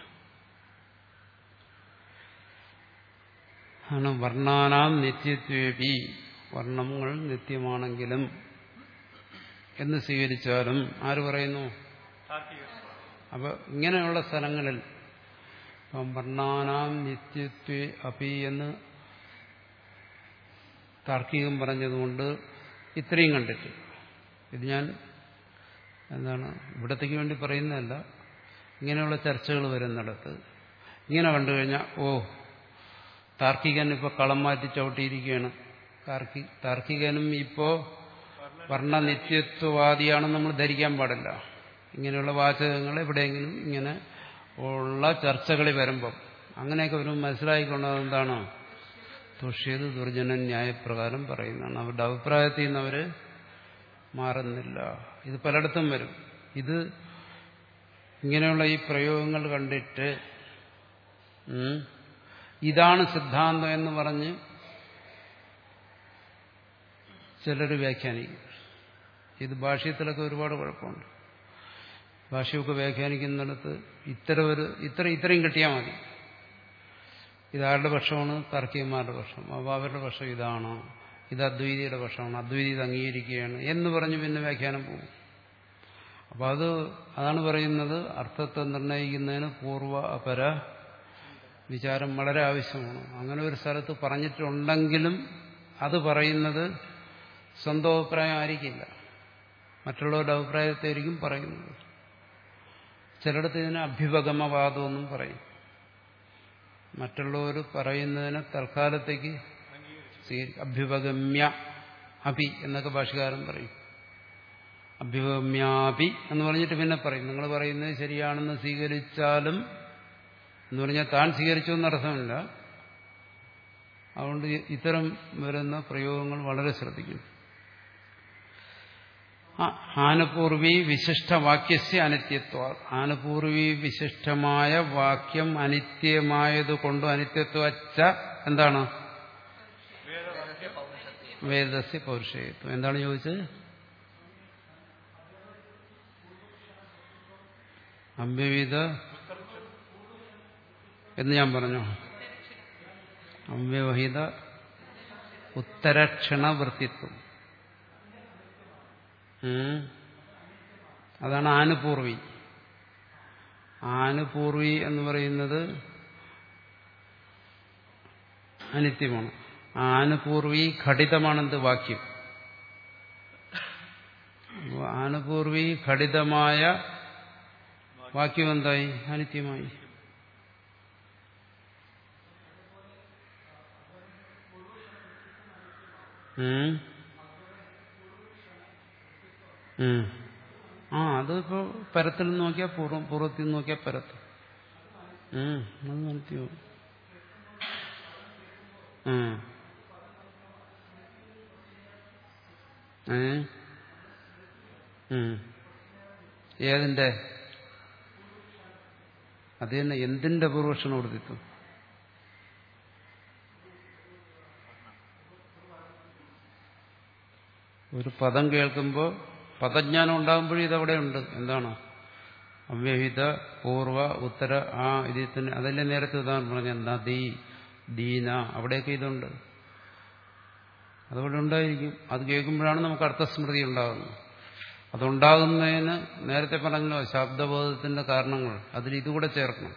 ആണ് വർണ്ണാനാം നിത്യത്വേപി, വർണ്ണങ്ങൾ നിത്യമാണെങ്കിലും എന്ന് സ്വീകരിച്ചാലും ആര് പറയുന്നു? അപ്പൊ ഇങ്ങനെയുള്ള സ്ഥലങ്ങളിൽ വർണ്ണാനാം നിത്യത്വേ അപി എന്ന് താർക്കികം പറഞ്ഞതുകൊണ്ട് ഇത്രയും കണ്ടിട്ട്, ഇത് ഞാൻ എന്താണ് ഇവിടത്തേക്ക് വേണ്ടി പറയുന്നതല്ല, ഇങ്ങനെയുള്ള ചർച്ചകൾ വരുന്നിടത്ത് ഇങ്ങനെ കണ്ടു കഴിഞ്ഞാൽ ഓ താർക്കികൻ ഇപ്പോൾ കളം മാറ്റി ചവിട്ടിയിരിക്കുകയാണ്, താർക്കി താർക്കികനും ഇപ്പോൾ വർണ്ണനിത്യത്വവാദിയാണെന്ന് നമ്മൾ ധരിക്കാൻ പാടില്ല. ഇങ്ങനെയുള്ള വാചകങ്ങൾ എവിടെയെങ്കിലും ഇങ്ങനെ ഉള്ള ചർച്ചകളിൽ വരുമ്പം അങ്ങനെയൊക്കെ വരുമ്പോൾ മനസ്സിലായിക്കൊണ്ടത് എന്താണ്? തുഷ്യത് ദുർജനൻ ന്യായപ്രകാരം പറയുന്നതാണ്. അവരുടെ അഭിപ്രായത്തിൽ നിന്ന് അവർ മാറുന്നില്ല. ഇത് പലയിടത്തും വരും. ഇത് ഇങ്ങനെയുള്ള ഈ പ്രയോഗങ്ങൾ കണ്ടിട്ട് ഇതാണ് സിദ്ധാന്തം എന്ന് പറഞ്ഞ് ചിലർ വ്യാഖ്യാനിക്കും. ഇത് ഭാഷ്യത്തിലൊക്കെ ഒരുപാട് കുഴപ്പമുണ്ട്. ഭാഷ്യമൊക്കെ വ്യാഖ്യാനിക്കുന്നിടത്ത് ഇത്തരം ഒരു ഇത്ര ഇത്രയും കിട്ടിയാൽ മതി. ഇതാരുടെ പക്ഷമാണ്? താർക്കികന്മാരുടെ പക്ഷം. അപ്പോൾ അവരുടെ പക്ഷം ഇതാണ്, ഇത് അദ്വൈതിയുടെ പക്ഷമാണ്, അദ്വൈതി ഇത് അംഗീകരിക്കുകയാണ് എന്ന് പറഞ്ഞ് പിന്നെ വ്യാഖ്യാനം പോകും. അപ്പം അത് അതാണ് പറയുന്നത്, അർത്ഥത്തെ നിർണ്ണയിക്കുന്നതിന് പൂർവ്വ അപര വിചാരം വളരെ ആവശ്യമാണ്. അങ്ങനെ ഒരു സ്ഥലത്ത് പറഞ്ഞിട്ടുണ്ടെങ്കിലും അത് പറയുന്നത് സ്വന്തം അഭിപ്രായം ആയിരിക്കില്ല, മറ്റുള്ളവരുടെ അഭിപ്രായത്തായിരിക്കും പറയുന്നത്. ചിലയിടത്ത് ഇതിനെ അഭ്യുപഗമവാദമെന്നും പറയും. മറ്റുള്ളവർ പറയുന്നതിനെ തൽക്കാലത്തേക്ക് അഭ്യുപഗമ്യ അപി എന്നൊക്കെ ഭാഷകാരൻ പറയും. അഭ്യുപഗമ്യാപി എന്ന് പറഞ്ഞിട്ട് പിന്നെ പറയും നിങ്ങൾ പറയുന്നത് ശരിയാണെന്ന് സ്വീകരിച്ചാലും എന്ന് പറഞ്ഞാൽ താൻ സ്വീകരിച്ചു എന്നർത്ഥമില്ല. അതുകൊണ്ട് ഇത്തരം വരുന്ന പ്രയോഗങ്ങൾ വളരെ ശ്രദ്ധിക്കും. ആനുപൂർവി വിശിഷ്ടവാക്യസ്യ അനിത്യത്വ, ആനുപൂർവി വിശിഷ്ടമായ വാക്യം അനിത്യമായതുകൊണ്ട് അനിത്യത്വച്ച എന്താണ്? വേദസ്യ പൗരുഷേയത്വം. എന്താണ് ചോദിച്ചത്? അവ്യവിധ എന്ന് ഞാൻ പറഞ്ഞു. അവ്യവഹിത ഉത്തരക്ഷണവൃത്തിത്വം, അതാണ് ആനുപൂർവി. ആനുപൂർവി എന്ന് പറയുന്നത് അനിത്യമാണ്. ആനുപൂർവി ഘടിതമാണെന്ത്? വാക്യം. ആനുപൂർവി ഘടിതമായ വാക്യം എന്തായി? അനിത്യമായി. ആ അതിപ്പോ പരത്തിൽ നോക്കിയാൽ പൂർവ്വം, പൂർവ്വത്തിൽ നോക്കിയാൽ പരത്ത്. അത് അനിത്യോ? ഏതിന്റെ? അത് തന്നെ. എന്തിന്റെ പൂർവക്ഷണം കൊടുത്തിട്ടു? ഒരു പദം കേൾക്കുമ്പോൾ പദജ്ഞാനം ഉണ്ടാകുമ്പോഴും ഇതവിടെ ഉണ്ട്. എന്താണ്? അവ്യഹിത പൂർവ ഉത്തര. ആ ഇതിൽ തന്നെ അതല്ലേ നേരത്തെ ഉദാഹരണം പറഞ്ഞ നദി ദീന, അവിടെയൊക്കെ ഇതുണ്ട്. അതവിടെ ഉണ്ടായിരിക്കും. അത് കേൾക്കുമ്പോഴാണ് നമുക്ക് അർത്ഥസ്മൃതി ഉണ്ടാകുന്നത്. അതുണ്ടാകുന്നതിന് നേരത്തെ പറഞ്ഞല്ലോ ശബ്ദബോധത്തിന്റെ കാരണങ്ങൾ, അതിൽ ഇതുകൂടെ ചേർക്കണം.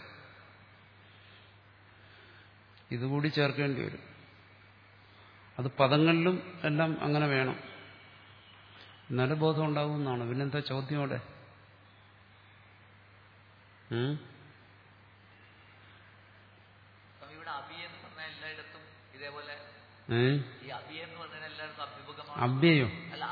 ഇതുകൂടി ചേർക്കേണ്ടി വരും. അത് പദങ്ങളിലും എല്ലാം അങ്ങനെ വേണം, എന്നാലും ബോധം ഉണ്ടാകുമെന്നാണ്. പിന്നെന്താ ചോദ്യം അവിടെ? അവ്യയോ?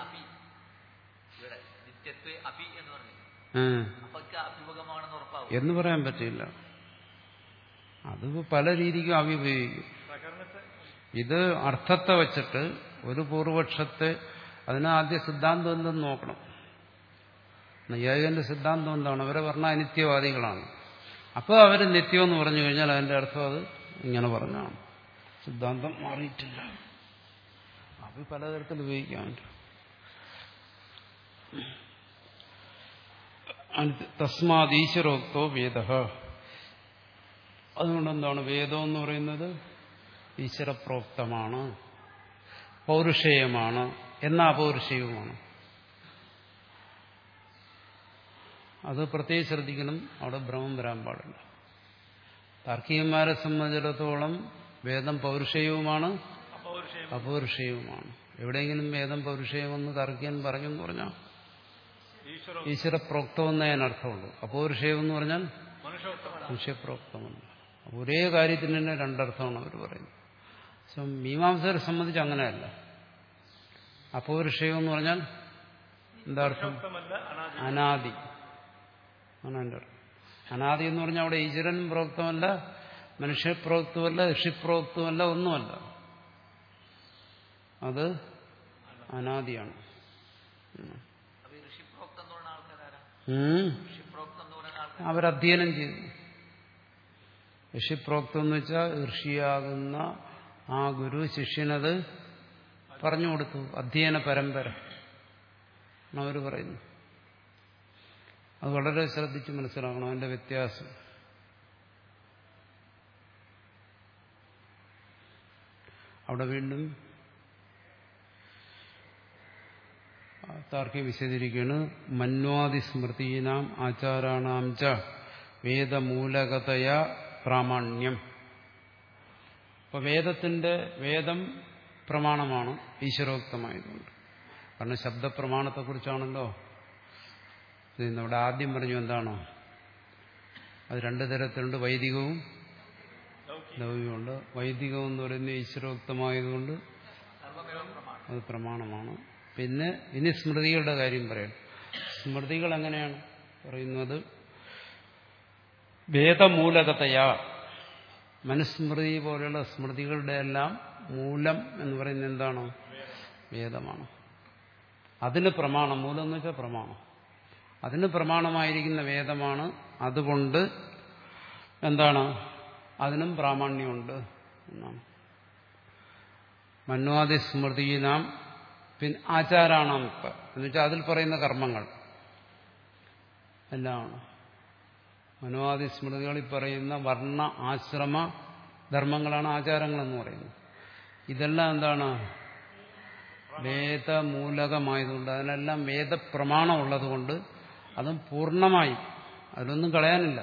എന്ന് പറയാൻ പറ്റില്ല. അത് പല രീതിക്കും അവ്യ ഉപയോഗിക്കും. ഇത് അർത്ഥത്തെ വച്ചിട്ട് ഒരു പൂർവപക്ഷത്തെ അതിനാദ്യ സിദ്ധാന്തം എന്തെന്ന് നോക്കണം. നൈയായികന്റെ സിദ്ധാന്തം എന്താണ്? അവരെ പറഞ്ഞ അനിത്യവാദികളാണ്. അപ്പോൾ അവർ നിത്യം എന്ന് പറഞ്ഞു കഴിഞ്ഞാൽ അതിന്റെ അർത്ഥം അത് ഇങ്ങനെ പറഞ്ഞാണ്. സിദ്ധാന്തം മാറിയിട്ടില്ല. അത് പലതരത്തിൽ ഉപയോഗിക്കാൻ. തസ്മാത് ഈശ്വരോക്തോ വേദ. അതുകൊണ്ട് എന്താണ് വേദം എന്ന് പറയുന്നത്? ഈശ്വരപ്രോക്തമാണ്, പൗരുഷേയമാണ്, എന്നാ അപൗരുഷേയവുമാണ്. അത് പ്രത്യേകം ശ്രദ്ധിക്കണം. അവിടെ ഭ്രമം വരാൻ പാടില്ല. താർക്കികന്മാരെ സംബന്ധിച്ചിടത്തോളം വേദം പൗരുഷേയവുമാണ്, അപൗരുഷേയവുമാണ്. എവിടെയെങ്കിലും വേദം പൗരുഷേയമെന്ന് താർക്കികൻ പറഞ്ഞു എന്ന് പറഞ്ഞാൽ ഈശ്വരപ്രോക്തമെന്നേ അതിനർത്ഥമുള്ളൂ. അപൗരുഷേയം എന്ന് പറഞ്ഞാൽ മനുഷ്യപ്രോക്തമല്ല. ഒരേ കാര്യത്തിന് തന്നെ രണ്ടർത്ഥമാണ് അവർ പറയുന്നത്. പക്ഷെ മീമാംസകരെ സംബന്ധിച്ച് അങ്ങനെയല്ല. അപൗരുഷേയം എന്ന് പറഞ്ഞാൽ എന്താ അർത്ഥം? അനാദി ആണ് എൻ്റെ അർത്ഥം. അനാദി എന്ന് പറഞ്ഞാൽ അവിടെ ഈശ്വരൻ പ്രോക്തമല്ല, മനുഷ്യപ്രോക്തമല്ല, ഋഷിപ്രോക്തമല്ല, ഒന്നുമല്ല. അത് അനാദിയാണ്. അവരധ്യയനം ചെയ്തു. ഋഷിപ്രോക്തം എന്ന് വെച്ചാൽ ഋഷിയാകുന്ന ആ ഗുരു ശിഷ്യനത് പറഞ്ഞു കൊടുത്തു. അധ്യയന പരമ്പര അവർ പറയുന്നു. അത് വളരെ ശ്രദ്ധിച്ച് മനസ്സിലാക്കണം അതിന്റെ വ്യത്യാസം. അവിടെ വീണ്ടും താർക്കികം വിശദീകരിക്കുകയാണ്. മന്വാദി സ്മൃതീനാം ആചാരാണാം ച വേദമൂലകതയ പ്രാമാണ്യം. അപ്പൊ വേദത്തിന്റെ വേദം പ്രമാണമാണ് ഈശ്വരോക്തമായതുകൊണ്ട്. കാരണം ശബ്ദപ്രമാണത്തെക്കുറിച്ചാണല്ലോ ഇവിടെ ആദ്യം പറഞ്ഞു. എന്താണോ അത് രണ്ടു തരത്തിലുണ്ട്, വൈദികവും ലൗകികമുണ്ട്. വൈദികം എന്ന് പറയുന്നത് ഈശ്വരോക്തമായതുകൊണ്ട് അത് പ്രമാണമാണ്. പിന്നെ ഇനി സ്മൃതികളുടെ കാര്യം പറയാം. സ്മൃതികൾ എങ്ങനെയാണ് പറയുന്നത്? വേദമൂലകതയാ, മനുസ്മൃതി പോലെയുള്ള സ്മൃതികളുടെ എല്ലാം മൂലം എന്ന് പറയുന്നത് എന്താണ്? വേദമാണ്. അതിന് പ്രമാണം, മൂലം എന്ന് വെച്ചാൽ പ്രമാണം, അതിന് പ്രമാണമായിരിക്കുന്ന വേദമാണ്. അതുകൊണ്ട് എന്താണ്? അതിനും പ്രാമാണ്യമുണ്ട് എന്നാണ്. മന്വാദി സ്മൃതിനാം പിന്നെ ആചാരാണാം എന്ന് വെച്ചാൽ അതിൽ പറയുന്ന കർമ്മങ്ങൾ എല്ലാമാണ്. മന്വാദി സ്മൃതികളിൽ പറയുന്ന വർണ്ണ ആശ്രമ ധർമ്മങ്ങളാണ് ആചാരങ്ങളെന്ന് പറയുന്നത്. ഇതെല്ലാം എന്താണ്? വേദമൂലകമായതുകൊണ്ട്, അതിനെല്ലാം വേദപ്രമാണം ഉള്ളതുകൊണ്ട് അതും പൂർണ്ണമായി, അതിലൊന്നും കളയാനില്ല,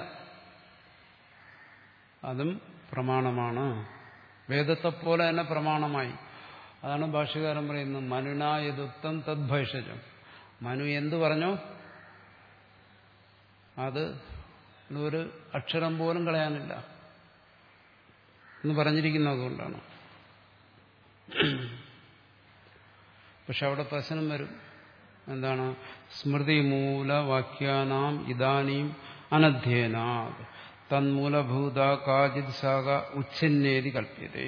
അതും പ്രമാണമാണ്. വേദത്തെപ്പോലെ തന്നെ പ്രമാണമായി. അതാണ് ഭാഷ്യകാരൻ പറയുന്നത് മനുനായതുക്തം തദ്ഭൈഷജം. മനു എന്തു പറഞ്ഞോ അത് ഒരു അക്ഷരം പോലും കളയാനില്ല എന്ന് പറഞ്ഞിരിക്കുന്നത് അതുകൊണ്ടാണ്. പക്ഷെ അവിടെ പ്രശ്നം വരും. എന്താണ്? സ്മൃതിമൂല വാക്യാനാം ഇദാനീം അനധ്യേനാത് തന്മൂലഭൂത കാചിത് ശാഖ ഉച്ഛിന്നേതി കൽപ്യതേ.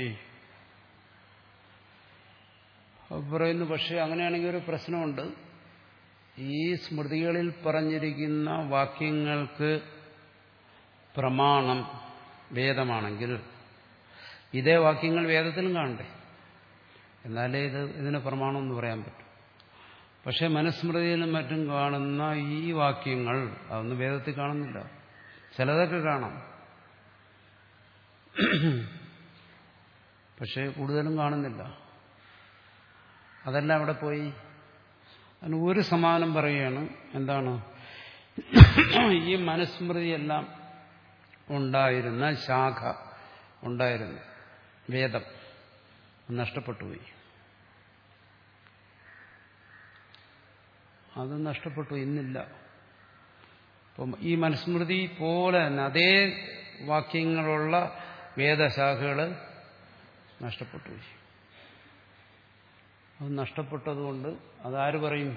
പറയുന്നു പക്ഷെ അങ്ങനെയാണെങ്കിൽ ഒരു പ്രശ്നമുണ്ട്. ഈ സ്മൃതികളിൽ പറഞ്ഞിരിക്കുന്ന വാക്യങ്ങൾക്ക് പ്രമാണം വേദമാണെങ്കിൽ ഇതേ വാക്യങ്ങൾ വേദത്തിലും കാണണ്ടേ? എന്നാലേ ഇത് ഇതിന് പ്രമാണം എന്ന് പറയാൻ പറ്റും. പക്ഷെ മനുസ്മൃതിയിലും മറ്റും കാണുന്ന ഈ വാക്യങ്ങൾ അതൊന്നും വേദത്തിൽ കാണുന്നില്ല. ചിലതൊക്കെ കാണാം, പക്ഷെ കൂടുതലും കാണുന്നില്ല. അതെല്ലാം അവിടെ പോയി. അതിന് ഒരു സമാനം പറയുകയാണ്. എന്താണ്? ഈ മനുസ്മൃതിയെല്ലാം ഉണ്ടായിരുന്ന ശാഖ ഉണ്ടായിരുന്നു വേദം നഷ്ടപ്പെട്ടുപോയി. അത് നഷ്ടപ്പെട്ടു, ഇന്നില്ല. അപ്പം ഈ മനുസ്മൃതി പോലെ തന്നെ അതേ വാക്യങ്ങളുള്ള വേദശാഖകൾ നഷ്ടപ്പെട്ടുപോയി. അത് നഷ്ടപ്പെട്ടതുകൊണ്ട് അതാര് പറയും?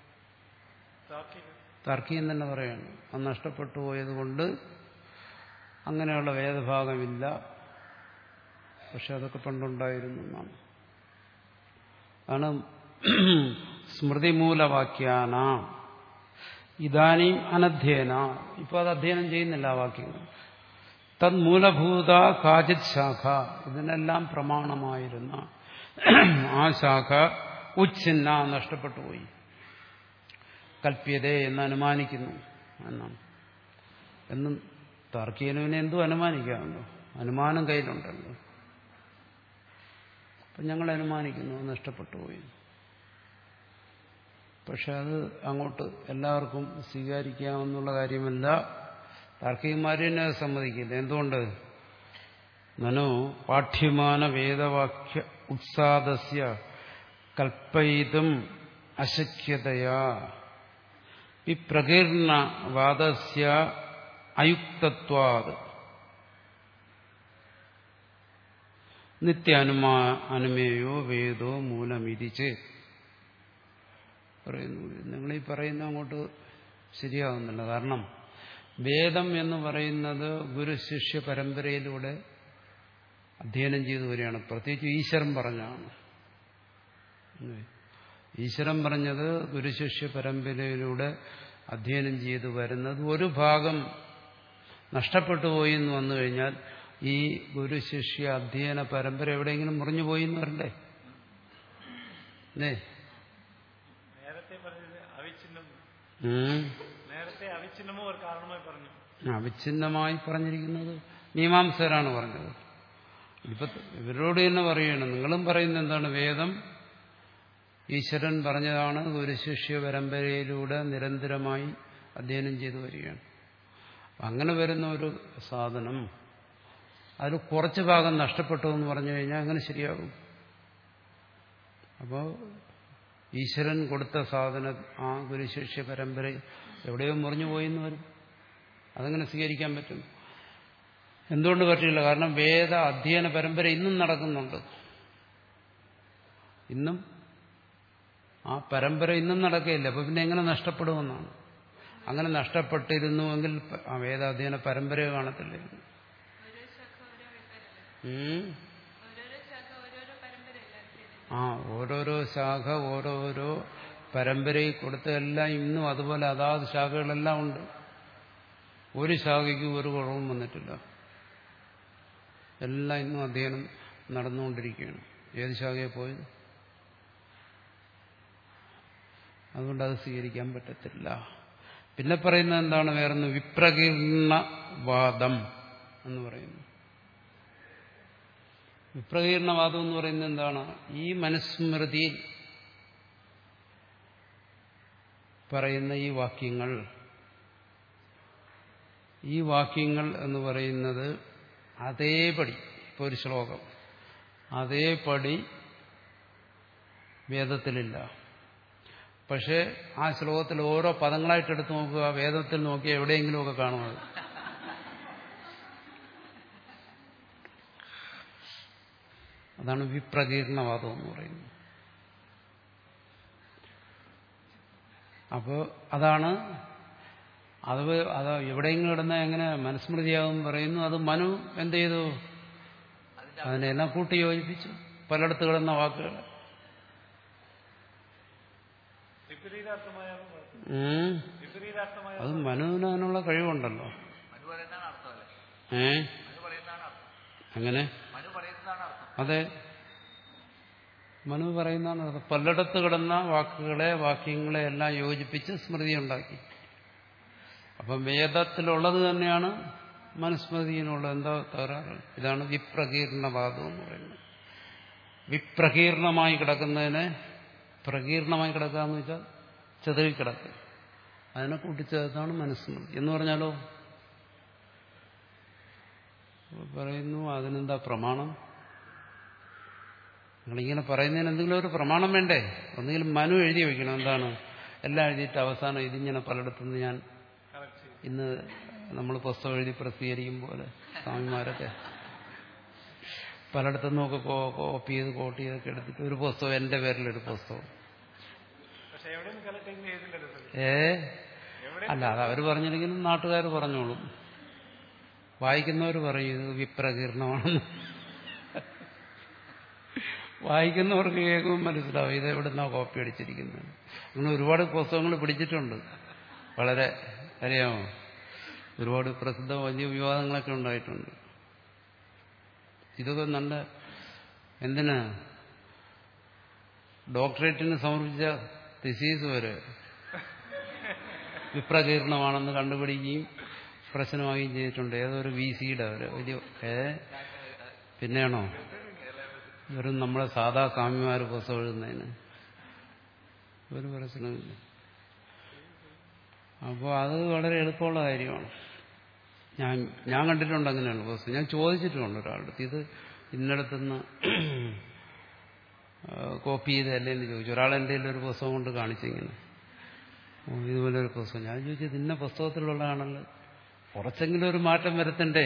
താർക്കികൻ തന്നെ പറയാണ്. അത് നഷ്ടപ്പെട്ടു പോയതുകൊണ്ട് അങ്ങനെയുള്ള വേദഭാഗമില്ല. പക്ഷെ അതൊക്കെ പണ്ടുണ്ടായിരുന്നു എന്നാണ്. അതാണ് സ്മൃതിമൂലവാക്യാന ഇദാനീം അനധ്യേന. ഇപ്പൊ അത് അധ്യയനം ചെയ്യുന്നില്ല ആ വാക്യങ്ങൾ. തന്മൂലഭൂത കാചിത് ശാഖ, ഇതിനെല്ലാം പ്രമാണമായിരുന്ന ആ ശാഖ ഉച്ഛിന്ന നഷ്ടപ്പെട്ടുപോയി. കൽപ്യതേ എന്ന് അനുമാനിക്കുന്നു. എന്നാണ്. എന്നും താർക്കികനുവിനെ എന്തും അനുമാനിക്കാമല്ലോ, അനുമാനം കയ്യിലുണ്ടല്ലോ. അപ്പം ഞങ്ങൾ അനുമാനിക്കുന്നു നഷ്ടപ്പെട്ടു പോയി. പക്ഷെ അത് അങ്ങോട്ട് എല്ലാവർക്കും സ്വീകരിക്കാമെന്നുള്ള കാര്യമല്ല. താർക്കികന്മാരെ തന്നെ അത് സമ്മതിക്കില്ല. എന്തുകൊണ്ട്? നനോ പാഠ്യമാന വേദവാക്യ ഉത്സാദസ്യ കൽപ്പയിതും അശക്യതയാ വിപ്രകീർണവാദസ്യ അയുക്തത്വാത് നിത്യാനുമാ അനുമേയോ വേദോ മൂലമിരിച്ച് പറയുന്നു. നിങ്ങളീ പറയുന്ന അങ്ങോട്ട് ശരിയാകുന്നില്ല. കാരണം വേദം എന്ന് പറയുന്നത് ഗുരുശിഷ്യ പരമ്പരയിലൂടെ അധ്യയനം ചെയ്തു വരികയാണ്. പ്രത്യേകിച്ച് ഈശ്വരൻ പറഞ്ഞാണ്. ഈശ്വരൻ പറഞ്ഞത് ഗുരുശിഷ്യ പരമ്പരയിലൂടെ അധ്യയനം ചെയ്തു വരുന്നത് ഒരു ഭാഗം നഷ്ടപ്പെട്ടു പോയി എന്ന് വന്നു കഴിഞ്ഞാൽ ഈ ഗുരുശിഷ്യ അധ്യയന പരമ്പര എവിടെയെങ്കിലും മുറിഞ്ഞു പോയി എന്ന് വരണ്ടേ? നേരത്തെ പറഞ്ഞത് അവിഛിന്നം, നേരത്തെ അവിഛിന്നമോ ഒരു കാരണമായി പറഞ്ഞു. അവിഛിന്നമായി പറഞ്ഞിരിക്കുന്നത് മീമാംസകരാണ് പറഞ്ഞത്. ഇപ്പൊ ഇവരോട് തന്നെ പറയുകയാണ്, നിങ്ങളും പറയുന്നത് എന്താണ്? വേദം ഈശ്വരൻ പറഞ്ഞതാണ്, ഗുരുശിഷ്യ പരമ്പരയിലൂടെ നിരന്തരമായി അധ്യയനം ചെയ്തു വരികയാണ്. അങ്ങനെ വരുന്ന ഒരു സാധനം അതിൽ കുറച്ച് ഭാഗം നഷ്ടപ്പെട്ടു എന്ന് പറഞ്ഞു കഴിഞ്ഞാൽ അങ്ങനെ ശരിയാകും. അപ്പോൾ ഈശ്വരൻ കൊടുത്ത സാധനം ആ ഗുരുശിഷ്യ പരമ്പര എവിടെയോ മുറിഞ്ഞു പോയെന്ന് വരും. അതങ്ങനെ സ്വീകരിക്കാൻ പറ്റും? എന്തുകൊണ്ട് പറ്റില്ല? കാരണം വേദ അധ്യയന പരമ്പര ഇന്നും നടക്കുന്നുണ്ട്. ഇന്നും ആ പരമ്പര ഇന്നും നടക്കുകയില്ല. അപ്പൊ പിന്നെ എങ്ങനെ നഷ്ടപ്പെടുമെന്നാണ്. അങ്ങനെ നഷ്ടപ്പെട്ടിരുന്നുവെങ്കിൽ ആ വേദാധ്യയന പരമ്പര കാണത്തില്ല. ആ ഓരോരോ ശാഖ ഓരോരോ പരമ്പരയിൽ കൊടുത്തതെല്ലാം ഇന്നും അതുപോലെ അതാത് ശാഖകളെല്ലാം ഉണ്ട്. ഒരു ശാഖയ്ക്ക് ഒരു കുറവും വന്നിട്ടില്ല. എല്ലാം ഇന്നും അധ്യയനം നടന്നുകൊണ്ടിരിക്കുകയാണ്. ഏത് ശാഖയെ പോയത്? അതുകൊണ്ട് അത് സ്വീകരിക്കാൻ പറ്റത്തില്ല. പിന്നെ പറയുന്നത് എന്താണ്? വേറൊന്ന് വിപ്രകീർണവാദം എന്ന് പറയുന്നു. വിപ്രകീർണവാദം എന്ന് പറയുന്നത് എന്താണ്? ഈ മനുസ്മൃതിയിൽ പറയുന്ന ഈ വാക്യങ്ങൾ ഈ വാക്യങ്ങൾ എന്ന് പറയുന്നത് അതേപടി, ഇപ്പോൾ ഒരു ശ്ലോകം അതേപടി വേദത്തിലില്ല. പക്ഷെ ആ ശ്ലോകത്തിൽ ഓരോ പദങ്ങളായിട്ട് എടുത്ത് നോക്കുക, വേദത്തിൽ നോക്കിയാൽ എവിടെയെങ്കിലുമൊക്കെ കാണുന്നത്. അതാണ് വിപ്രകീർണവാദം എന്ന് പറയുന്നത്. അപ്പോൾ അതാണ് അത് അത് എവിടെയെങ്കിലും കിടന്നാൽ എങ്ങനെ മനുസ്മൃതിയാകും പറയുന്നു. അത് മനു എന്ത് ചെയ്തു? അതിനെല്ലാം കൂട്ടി യോജിപ്പിച്ചു. പലയിടത്ത് കിടന്ന വാക്കുകൾ അത് മനുവിന് അതിനുള്ള കഴിവുണ്ടല്ലോ. ഏ അങ്ങനെ അതെ, മനു പറയുന്നതാണ്. പലയിടത്ത് കിടന്ന വാക്കുകളെ വാക്യങ്ങളെ എല്ലാം യോജിപ്പിച്ച് സ്മൃതി ഉണ്ടാക്കി. അപ്പം വേദത്തിലുള്ളത് തന്നെയാണ് മനുസ്മൃതിയിലുള്ളത്. എന്താ തകരാറ്? ഇതാണ് വിപ്രകീർണവാദം എന്ന് പറയുന്നത്. വിപ്രകീർണമായി കിടക്കുന്നതിനെ പ്രകീർണമായി കിടക്കുക എന്ന് വെച്ചാൽ ചെതറിക്കിടക്കുക. അതിനെ കൂട്ടിച്ചേർത്താണ് മനുസ്മൃതി എന്ന് പറഞ്ഞാലോ പറയുന്നു. അതിനെന്താ പ്രമാണം? നിങ്ങളിങ്ങനെ പറയുന്നതിന് എന്തെങ്കിലും ഒരു പ്രമാണം വേണ്ടേ? ഒന്നെങ്കിലും മനു എഴുതി വയ്ക്കണം. എന്താണ്? എല്ലാം എഴുതിയിട്ട് അവസാനം ഇതിങ്ങനെ പലയിടത്തുനിന്ന് ഞാൻ ഇന്ന് നമ്മൾ പുസ്തകം എഴുതി പ്രസിദ്ധീകരിക്കും പോലെ സ്വാമിമാരൊക്കെ പലയിടത്തുനിന്നൊക്കെ കോപ്പി ചെയ്ത് കോട്ട് ചെയ്തൊക്കെ എടുത്തിട്ട് ഒരു പുസ്തകം, എന്റെ പേരിലൊരു പുസ്തകം. ഏ അല്ല, അത് അവർ പറഞ്ഞില്ലെങ്കിലും നാട്ടുകാർ പറഞ്ഞോളും. വായിക്കുന്നവർ പറയും ഇത് വിപ്രകീർണമാണെന്ന്. വായിക്കുന്നവർക്ക് കേൾക്കുമ്പോൾ മനസ്സിലാവും ഇത് എവിടുന്നാ കോപ്പി അടിച്ചിരിക്കുന്നത്. അങ്ങനെ ഒരുപാട് പുസ്തകങ്ങൾ പിടിച്ചിട്ടുണ്ട്. വളരെ അറിയാമോ? ഒരുപാട് പ്രസിദ്ധ വലിയ വിവാദങ്ങളൊക്കെ ഉണ്ടായിട്ടുണ്ട്. ഇതൊക്കെ നല്ല എന്തിനാ ഡോക്ടറേറ്റിന് സമർപ്പിച്ച തിസീസ് വരെ വിപ്രകീർണമാണെന്ന് കണ്ടുപിടിക്കുകയും പ്രശ്നമാവുകയും ചെയ്തിട്ടുണ്ട്. ഏതൊരു വി സിയുടെ ഒരു വലിയ ഏ പിന്നെയാണോ വെറും നമ്മളെ സാധാ സ്വാമിമാർ പുസ്തകം എഴുതുന്നതിന് ഒരു പ്രശ്നമില്ല. അപ്പോൾ അത് വളരെ എളുപ്പമുള്ള കാര്യമാണ്. ഞാൻ ഞാൻ കണ്ടിട്ടുണ്ട് അങ്ങനെയുള്ള പുസ്തകം. ഞാൻ ചോദിച്ചിട്ടുണ്ട് ഒരാളുടെ അടുത്ത്, ഇത് ഇന്നടത്തുനിന്ന് കോപ്പി ചെയ്തല്ലേ എന്ന് ചോദിച്ചു. ഒരാൾ എൻ്റെ ഒരു പുസ്തകം കൊണ്ട് കാണിച്ചിങ്ങനെ, ഇതുപോലെ ഒരു പുസ്തകം. ഞാൻ ചോദിച്ചത് ഇന്ന പുസ്തകത്തിലുള്ളതാണല്ലോ, കുറച്ചെങ്കിലും ഒരു മാറ്റം വരുത്തണ്ടേ?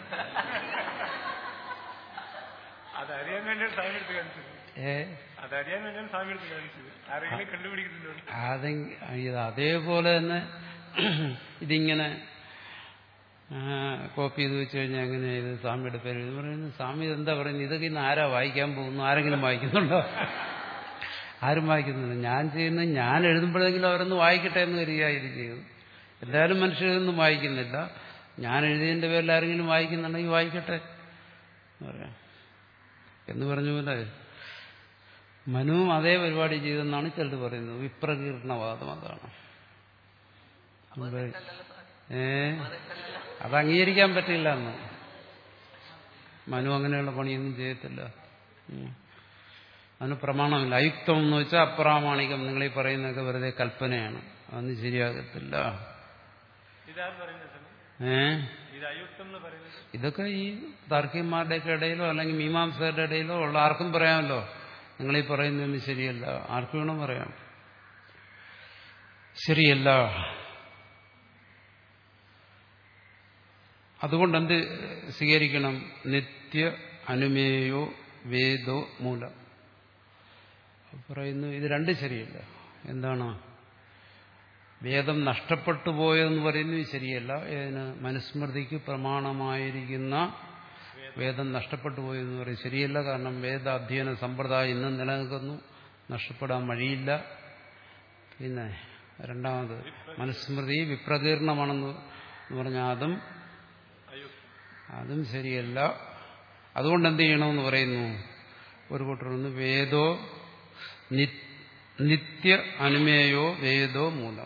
അതറിയാൻ വേണ്ടി സമയം എടുത്ത് കാണിച്ചത്. ഏ അതറിയാൻ വേണ്ടിയാണ് സമയം എടുത്ത് കാണിച്ചത്. ആരെങ്കിലും കണ്ടുപിടിക്കുന്നുണ്ട്. അതെ, അതേപോലെ തന്നെ ഇതിങ്ങനെ കോപ്പി ചെയ്ത് വെച്ച് കഴിഞ്ഞാൽ എങ്ങനെ ഇത് സ്വാമിയുടെ പേര് ഇത് പറയുന്നത്? സ്വാമി എന്താ പറയുന്നത്? ഇതൊക്കെ ഇന്ന് ആരാ വായിക്കാൻ പോകുന്നു? ആരെങ്കിലും വായിക്കുന്നുണ്ടോ? ആരും വായിക്കുന്നില്ല. ഞാൻ ചെയ്യുന്നത് ഞാൻ എഴുതുമ്പോഴെങ്കിലും അവരൊന്ന് വായിക്കട്ടെ എന്ന് കരുതിയാ ഇത് ചെയ്തു. എല്ലാവരും മനുഷ്യരൊന്നും വായിക്കുന്നില്ല. ഞാൻ എഴുതിയതിന്റെ പേരിൽ ആരെങ്കിലും വായിക്കുന്നുണ്ടെങ്കിൽ വായിക്കട്ടെ എന്ന് പറയാം. എന്ന് പറഞ്ഞ പോലെ മനുവും അതേ പരിപാടി ചെയ്തെന്നാണ് ചിലർ പറയുന്നത്. വിപ്രകീർണവാദം അതാണ്. ഏ അത് അംഗീകരിക്കാൻ പറ്റില്ല എന്ന്. മനു അങ്ങനെയുള്ള പണിയൊന്നും ചെയ്യത്തില്ല. അതിന് പ്രമാണമില്ല. അയുക്തം എന്ന് വെച്ചാൽ അപ്രാമാണികം. നിങ്ങളീ പറയുന്നതൊക്കെ വെറുതെ കൽപ്പനയാണ്, അതൊന്നും ശരിയാകത്തില്ല. ഏ ഇതൊക്കെ ഈ താർക്കികന്മാരുടെയൊക്കെ ഇടയിലോ അല്ലെങ്കിൽ മീമാംസകരുടെ ഇടയിലോ ഉള്ള ആർക്കും പറയാമല്ലോ, നിങ്ങളീ പറയുന്നതൊന്നും ശരിയല്ല. ആർക്കും വേണം പറയാം, ശരിയല്ല. അതുകൊണ്ട് എന്ത് സ്വീകരിക്കണം? നിത്യ അനുമേയോ വേദോ മൂലം. പറയുന്നു ഇത് രണ്ടും ശരിയല്ല. എന്താണ്? വേദം നഷ്ടപ്പെട്ടു പോയെന്ന് പറയുന്നത് ശരിയല്ല. ഏതിന്? മനുസ്മൃതിക്ക് പ്രമാണമായിരിക്കുന്ന വേദം നഷ്ടപ്പെട്ടു പോയെന്ന് പറയും ശരിയല്ല. കാരണം വേദാധ്യയന സമ്പ്രദായം ഇന്നും നിലനിൽക്കുന്നു, നഷ്ടപ്പെടാൻ വഴിയില്ല. പിന്നെ രണ്ടാമത് മനുസ്മൃതി വിപ്രകീർണമാണെന്ന് പറഞ്ഞാൽ അതും അതും ശരിയല്ല. അതുകൊണ്ട് എന്ത് ചെയ്യണമെന്ന് പറയുന്നു ഒരു കൂട്ടരൊന്ന്? വേദോ നിത്യ അനുമേയോ വേദോ മൂലം.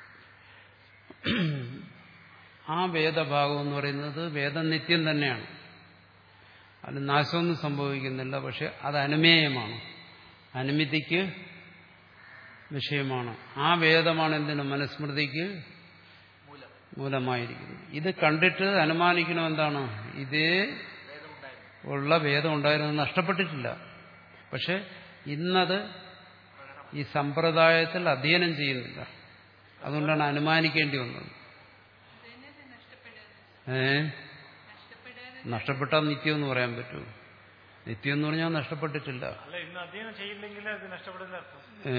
ആ വേദഭാഗം എന്ന് പറയുന്നത് വേദം നിത്യം തന്നെയാണ്, അതിന് നാശമൊന്നും സംഭവിക്കുന്നില്ല. പക്ഷെ അത് അനുമേയമാണ്, അനുമതിക്ക് വിഷയമാണ്. ആ വേദമാണ് എന്തിനും മനുസ്മൃതിക്ക് മൂലമായിരിക്കുന്നു. ഇത് കണ്ടിട്ട് അനുമാനിക്കണം എന്താണ്? ഇതേ ഉള്ള വേദം ഉണ്ടായിരുന്നത് നഷ്ടപ്പെട്ടിട്ടില്ല. പക്ഷെ ഇന്നത് ഈ സമ്പ്രദായത്തിൽ അധ്യയനം ചെയ്യുന്നില്ല. അതുകൊണ്ടാണ് അനുമാനിക്കേണ്ടി വന്നത്. ഏ നഷ്ടപ്പെട്ടാൽ നിത്യം എന്ന് പറയാൻ പറ്റുമോ? നിത്യം എന്ന് പറഞ്ഞാൽ നഷ്ടപ്പെട്ടിട്ടില്ല. ഏ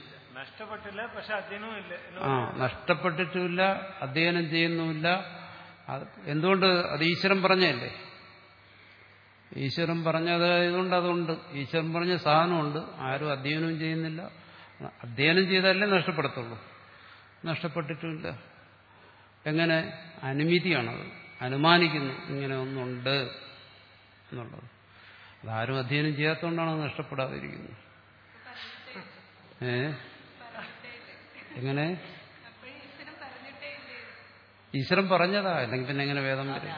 ആ നഷ്ടപ്പെട്ടിട്ടുമില്ല, അധ്യയനം ചെയ്യുന്നുമില്ല. എന്തുകൊണ്ട്? അത് ഈശ്വരൻ പറഞ്ഞല്ലേ. ഈശ്വരൻ പറഞ്ഞതായതുകൊണ്ട് അതുണ്ട്. ഈശ്വരൻ പറഞ്ഞ സാധനമുണ്ട്, ആരും അധ്യയനവും ചെയ്യുന്നില്ല. അധ്യയനം ചെയ്താലേ നഷ്ടപ്പെടത്തുള്ളൂ. നഷ്ടപ്പെട്ടിട്ടുമില്ല. എങ്ങനെ? അനുമതിയാണത്, അനുമാനിക്കുന്നു ഇങ്ങനെ ഒന്നുണ്ട് എന്നുള്ളത്. അതാരും അധ്യയനം ചെയ്യാത്തതുകൊണ്ടാണ് അത് നഷ്ടപ്പെടാതിരിക്കുന്നത്. ഏ എങ്ങനെ? ഈശ്വരൻ പറഞ്ഞതാ, അല്ലെങ്കിൽ പിന്നെ എങ്ങനെ വേദം വരും?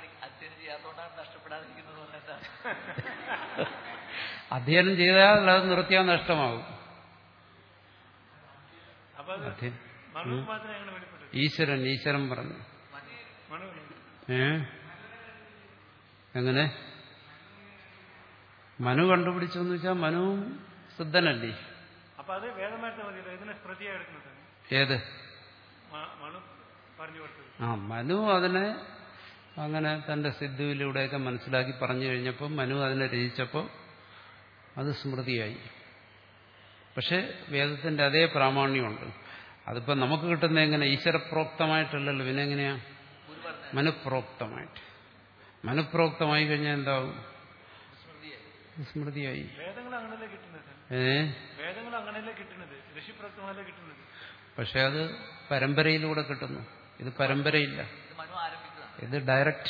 അധ്യയനം ചെയ്താൽ അത് നിർത്തിയാൽ നഷ്ടമാകും. ഈശ്വരൻ ഈശ്വരൻ പറഞ്ഞു. ഏ എങ്ങനെ? മനു കണ്ടുപിടിച്ചെന്ന് വെച്ചാൽ മനു സിദ്ധനല്ലേ? ഏത്? ആ മനു അതിനെ അങ്ങനെ തന്റെ സിദ്ധുവിലൂടെയൊക്കെ മനസ്സിലാക്കി പറഞ്ഞു കഴിഞ്ഞപ്പോൾ മനു അതിനെ രചിച്ചപ്പോൾ അത് സ്മൃതിയായി. പക്ഷെ വേദത്തിന്റെ അതേ പ്രാമാണ്യമുണ്ട്. അതിപ്പോ നമുക്ക് കിട്ടുന്ന എങ്ങനെ? ഈശ്വരപ്രോക്തമായിട്ടല്ലല്ലോ, പിന്നെ എങ്ങനെയാ? മനുപ്രോക്തമായിട്ട്. മനുപ്രോക്തമായി കഴിഞ്ഞാൽ എന്താവും? സ്മൃതിയായി. ഏ പക്ഷെ അത് പരമ്പരയിലൂടെ കിട്ടുന്നു. ഇത് പരമ്പരയില്ല, ഇത് ഡയറക്റ്റ്.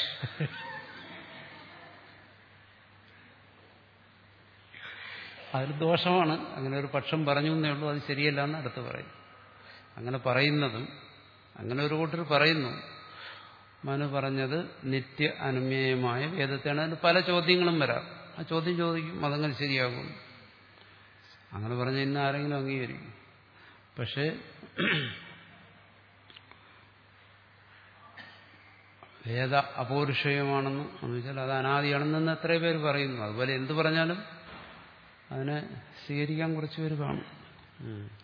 അതൊരു ദോഷമാണ്. അങ്ങനെ ഒരു പക്ഷം പറഞ്ഞു എന്നേ ഉള്ളൂ, അത് ശരിയല്ല എന്ന് അടുത്ത് പറയും. അങ്ങനെ പറയുന്നതും അങ്ങനെ ഒരു കൂട്ടർ പറയുന്നു. മനു പറഞ്ഞത് നിത്യ അനുമേയമായ വേദത്തെയാണ്. അതിന് പല ചോദ്യങ്ങളും വരാം. ആ ചോദ്യം ചോദിക്കും, അതങ്ങനെ ശരിയാകും. അങ്ങനെ പറഞ്ഞ ഇന്ന് ആരെങ്കിലും അംഗീകരിക്കും. പക്ഷേ വേദ അപൗരുഷയമാണെന്ന് എന്ന് വെച്ചാൽ അത് അനാദിയാണെന്ന് എത്രയോ പേര് പറയുന്നു. അതുപോലെ എന്ത് പറഞ്ഞാലും അതിനെ സ്വീകരിക്കാൻ കുറച്ച് പേര് കാണും.